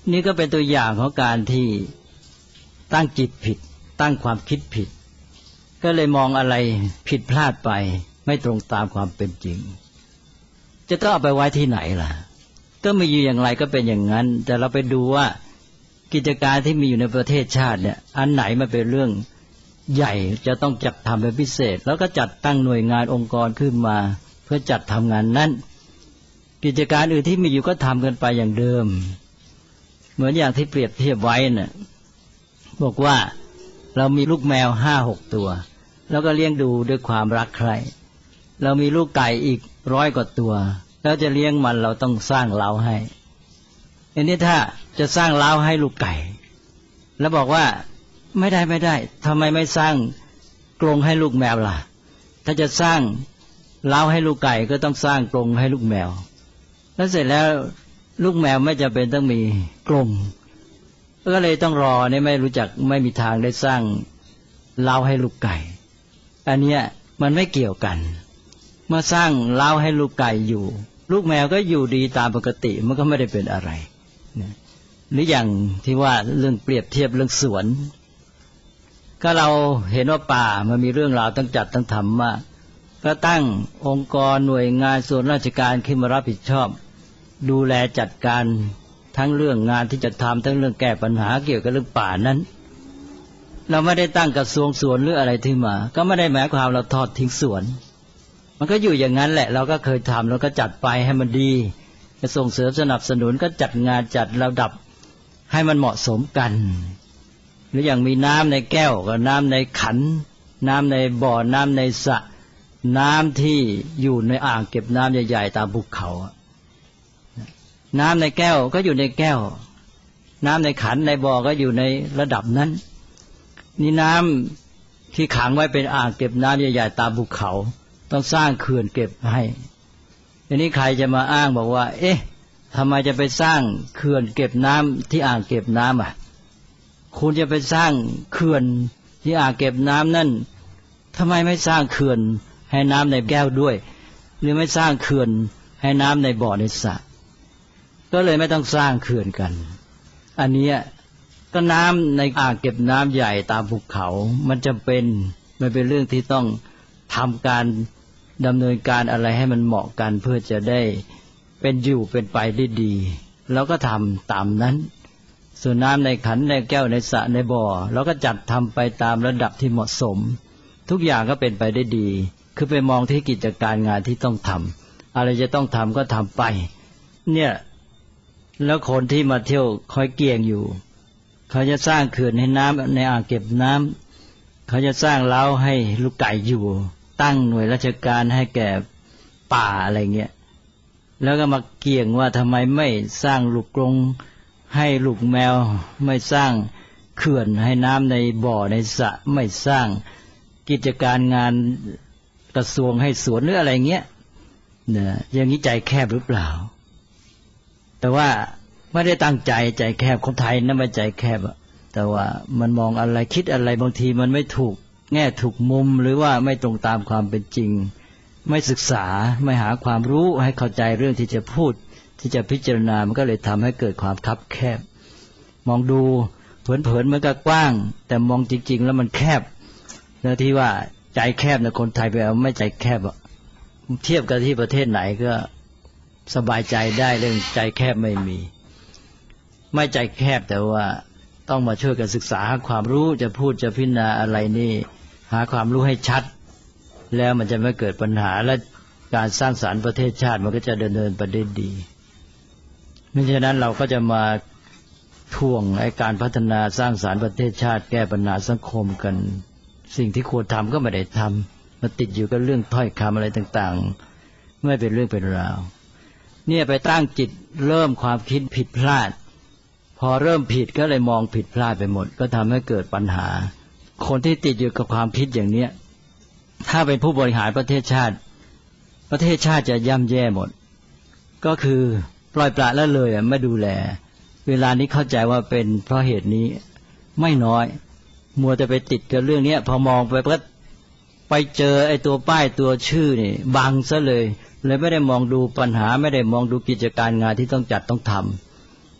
S2: นี่ก็เป็นตัวอย่างของการที่ตั้งจิตผิดตั้งความคิดผิดก็เลยมองอะไรผิดพลาดไปไม่ตรงตามความเป็นจริงจะต้องเอาไปไว้ที่ไหนล่ะก็มีอยู่อย่างไรก็เป็นอย่างนั้นแต่เราไปดูว่ากิจการที่มีอยู่ในประเทศชาติเนี่ยอันไหนมันเป็นเรื่องใหญ่จะต้องจัดทำเป็นพิเศษแล้วก็จัดตั้งหน่วยงานองค์กรขึ้นมาเพื่อจัดทำงานนั้นกิจการอื่นที่มีอยู่ก็ทำกันไปอย่างเดิมเหมือนอย่างที่เปรียบเทียบไว้น่ะบอกว่าเรามีลูกแมว 5-6 ตัวแล้วก็เลี้ยงดูด้วยความรักใคร่เรามีลูกไก่อีก100 กว่าตัวแล้วจะเลี้ยงมันเราต้องสร้างเล้าให้อันนี้ถ้าจะสร้างเล้าให้ลูกไก่แล้วบอกว่าไม่ได้ทำไมไม่สร้างกรงให้ลูกแมวล่ะถ้าจะสร้างเล้าให้ลูกไก่ก็ต้องสร้างกรงให้ลูกแมวแล้วเสร็จแล้วลูกแมวไม่จำเป็นต้องมีกรงก็เลยต้องรอเนี่ยไม่มีทางได้สร้างเล้าให้ลูกไก่อันเนี้ยมันไม่เกี่ยวกันเมื่อสร้างเล้าให้ลูกไก่อยู่ลูกแมวก็อยู่ดีตามปกติมันก็ไม่ได้เป็นอะไรหรืออย่างที่ว่าเรื่องเปรียบเทียบเรื่องสวนก็เราเห็นว่าป่ามันมีเรื่องราวต้องจัดต้องทำมาก็ตั้งองค์กรหน่วยงานส่วนราชการขึ้นมารับผิดชอบดูแลจัดการทั้งเรื่องงานที่จะทำทั้งเรื่องแก้ปัญหาเกี่ยวกับเรื่องป่านั้นเราไม่ได้ตั้งกระทรวงสวนหรืออะไรที่มาก็ไม่ได้หมายความเราทอดทิ้งสวนมันก็อยู่อย่างนั้นแหละเราก็เคยทำเราก็จัดไปให้มันดีจะส่งเสริมสนับสนุนก็จัดงานจัดระดับให้มันเหมาะสมกันหรืออย่างมีน้ำในแก้วกับน้ำในขันน้ำในบ่อน้ำในสระน้ำที่อยู่ในอ่างเก็บน้ำใหญ่ๆตามภูเขาน้ำในแก้วก็อยู่ในแก้วน้ำในขันในบ่อก็อยู่ในระดับนั้นนี่น้ำที่ขังไว้เป็นอ่างเก็บน้ำใหญ่ๆตามภูเขาต้องสร้างเขื่อนเก็บให้ทีนี้ใครจะมาอ้างบอกว่าเอ๊ะทำไมจะไปสร้างเขื่อนเก็บน้ำที่อ่างเก็บน้ำคุณจะไปสร้างเขื่อนที่อ่างเก็บน้ำนั่นทำไมไม่สร้างเขื่อนให้น้ำในแก้วด้วยหรือไม่สร้างเขื่อนให้น้ำในบ่อในสระก็เลยไม่ต้องสร้างเขื่อนกันอันนี้ก็น้ำในอ่างเก็บน้ำใหญ่ตามภูเขามันจำเป็นมันเป็นเรื่องที่ต้องทำการดำเนินการอะไรให้มันเหมาะกันเพื่อจะได้เป็นอยู่เป็นไปได้ดีเราก็ทำตามนั้นส่วนน้ำในขันในแก้วในสระในบ่อเราก็จัดทำไปตามระดับที่เหมาะสมทุกอย่างก็เป็นไปได้ดีคือไปมองที่กิจการงานที่ต้องทำอะไรจะต้องทำก็ทำไปเนี่ยแล้วคนที่มาเที่ยวคอยเกี่ยงอยู่เขาจะสร้างเขื่อนให้น้ำในอ่างเก็บน้ำเขาจะสร้างเล้าให้ลูกไก่อยู่ตั้งหน่วยราชการให้แก่ป่าอะไรเงี้ยแล้วก็มาเกี่ยงว่าทำไมไม่สร้างลูกกรงให้ลูกแมวไม่สร้างเขื่อนให้น้ำในบ่อในสระไม่สร้างกิจการงานกระทรวงให้สวนหรืออะไรเงี้ยเนี่ยอย่างนี้ใจแคบหรือเปล่าแต่ว่าไม่ได้ตั้งใจแคบคนไทยนะไม่ใจแคบอะแต่ว่ามันมองอะไรคิดอะไรบางทีมันไม่ถูกแง่ถูกมุมหรือว่าไม่ตรงตามความเป็นจริงไม่ศึกษาไม่หาความรู้ให้เข้าใจเรื่องที่จะพูดที่จะพิจารณามันก็เลยทำให้เกิดความคับแคบมองดูเผินๆมันก็กว้างแต่มองจริงๆแล้วมันแคบแล้วที่ว่าใจแคบนะคนไทยไปเอาไม่ใจแคบอะเทียบกับที่ประเทศไหนก็สบายใจได้เรื่องใจแคบไม่มีไม่ใจแคบแต่ว่าต้องมาช่วยกันศึกษาหาความรู้จะพูดจะพิจารณาอะไรนี่หาความรู้ให้ชัดแล้วมันจะไม่เกิดปัญหาและการสร้างสรรค์ประเทศชาติมันก็จะเดินไปได้ดีไม่ฉะนั้นเราก็จะมาท่วงไอ้การพัฒนาสร้างสรรค์ประเทศชาติแก้ปัญหาสังคมกันสิ่งที่ควรทำก็ไม่ได้ทำมาติดอยู่กับเรื่องถ้อยคำอะไรต่างๆไม่เป็นเรื่องเป็นราวเนี่ยไปตั้งจิตเริ่มความคิดผิดพลาดพอเริ่มผิดก็เลยมองผิดพลาดไปหมดก็ทำให้เกิดปัญหาคนที่ติดอยู่กับความคิดอย่างเนี้ยถ้าเป็นผู้บริหารประเทศชาติจะย่ำแย่หมดก็คือปล่อยปละละเลยไม่ดูแลเวลานี้เข้าใจว่าเป็นเพราะเหตุนี้ไม่น้อยมัวจะไปติดกับเรื่องนี้พอมองไปก็ไปเจอไอ้ตัวป้ายตัวชื่อนี่บังซะเลยไม่ได้มองดูปัญหาไม่ได้มองดูกิจการงานที่ต้องจัดต้องทำ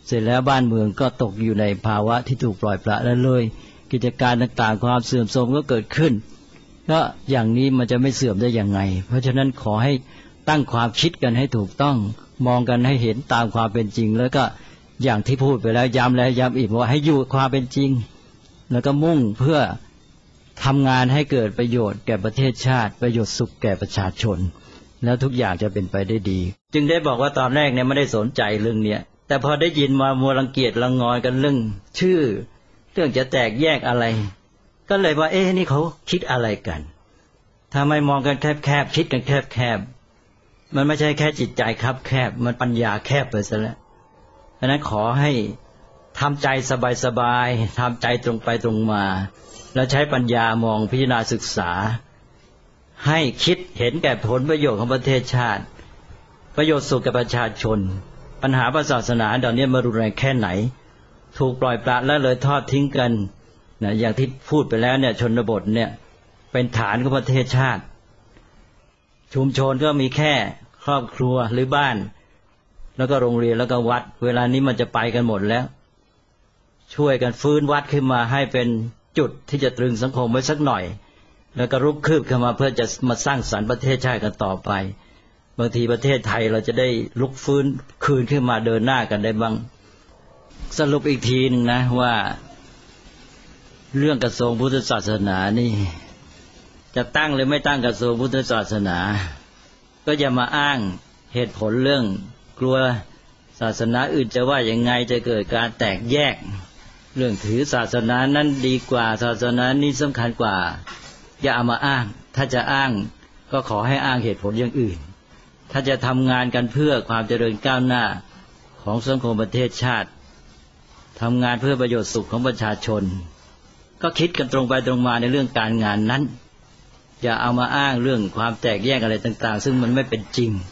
S2: เสร็จแล้วบ้านเมืองก็ตกอยู่ในภาวะที่ถูกปล่อยปละละเลยกิจการต่างๆความเสื่อมโทรมก็เกิดขึ้นก็อย่างนี้มันจะไม่เสื่อมได้อย่างไงเพราะฉะนั้นขอให้ตั้งความคิดกันให้ถูกต้องมองกันให้เห็นตามความเป็นจริงแล้วก็อย่างที่พูดไปแล้วย้ำแล้วย้ำอีกว่าให้อยู่ความเป็นจริงแล้วก็มุ่งเพื่อทำงานให้เกิดประโยชน์แก่ประเทศชาติประโยชน์สุขแก่ประชาชนแล้วทุกอย่างจะเป็นไปได้ดีจึงได้บอกว่าตอนแรกเนี่ยไม่ได้สนใจเรื่องเนี้ยแต่พอได้ยินมามัวรังเกียจรังงอนกันเรื่องชื่อเรื่องจะแตกแยกอะไรก็เลยว่านี่เขาคิดอะไรกันทำไมมองกันแคบๆคิดกันแคบๆมันไม่ใช่แค่จิตใจคับแคบมันปัญญาแคบไปซะแล้วเพราะนั้นขอให้ทำใจสบายๆทำใจตรงไปตรงมาแล้วใช้ปัญญามองพิจารณาศึกษาให้คิดเห็นแก่ผลประโยชน์ของประเทศชาติประโยชน์สุขแก่ประชาชนปัญหาศาสนาตอนนี้มารุนแรงแค่ไหนถูกปล่อยปละละเลยทอดทิ้งกันนะอย่างที่พูดไปแล้วเนี่ยชนบทเนี่ยเป็นฐานของประเทศชาติชุมชนก็มีแค่ครอบครัวหรือบ้านแล้วก็โรงเรียนแล้วก็วัดเวลานี้มันจะไปกันหมดแล้วช่วยกันฟื้นวัดขึ้นมาให้เป็นจุดที่จะตรึงสังคมไว้สักหน่อยแล้วก็รุกคืบขึ้นมาเพื่อจะมาสร้างสรรค์ประเทศชาติกันต่อไปบางทีประเทศไทยเราจะได้ลุกฟื้นคืนขึ้นมาเดินหน้ากันได้บ้างสรุปอีกทีนึงนะว่าเรื่องกระทรวงพุทธศาสนานี่จะตั้งหรือไม่ตั้งกระทรวงพุทธศาสนาก็อย่ามาอ้างเหตุผลเรื่องกลัวศาสนาอื่นจะว่ายังไงจะเกิดการแตกแยกเรื่องถือศาสนานั้นดีกว่าศาสนานี้สำคัญกว่าอย่าเอามาอ้างถ้าจะอ้างก็ขอให้อ้างเหตุผลอย่างอื่นถ้าจะทำงานกันเพื่อความเจริญก้าวหน้าของสังคมประเทศชาติทำงานเพื่อประโยชน์สุขของประชาชนก็คิดกันตรงไปตรงมาในเรื่องการงานนั้นอย่าเอามาอ้างเรื่องความแตกแยกอะไรต่างๆซึ่งมันไม่เป็นจริง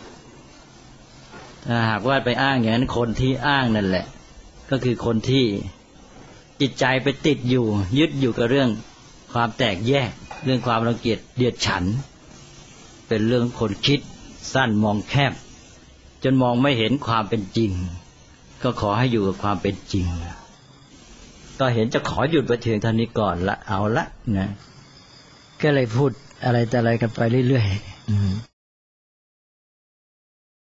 S2: ถ้าหากว่าไปอ้างอย่างนั้นคนที่อ้างนั่นแหละก็คือคนที่จิตใจไปติดอยู่ยึดอยู่กับเรื่องความแตกแยกเรื่องความรังเกียจเดียดฉันเป็นเรื่องคนคิดสั้นมองแคบจนมองไม่เห็นความเป็นจริงก็ขอให้อยู่กับความเป็นจริงก็เห็นจะขอหยุดไปเพียงเท่านี้ก่อนละเอาละนะก็เลยพูดอะไรแต่อะไรกันไปเรื่อยๆ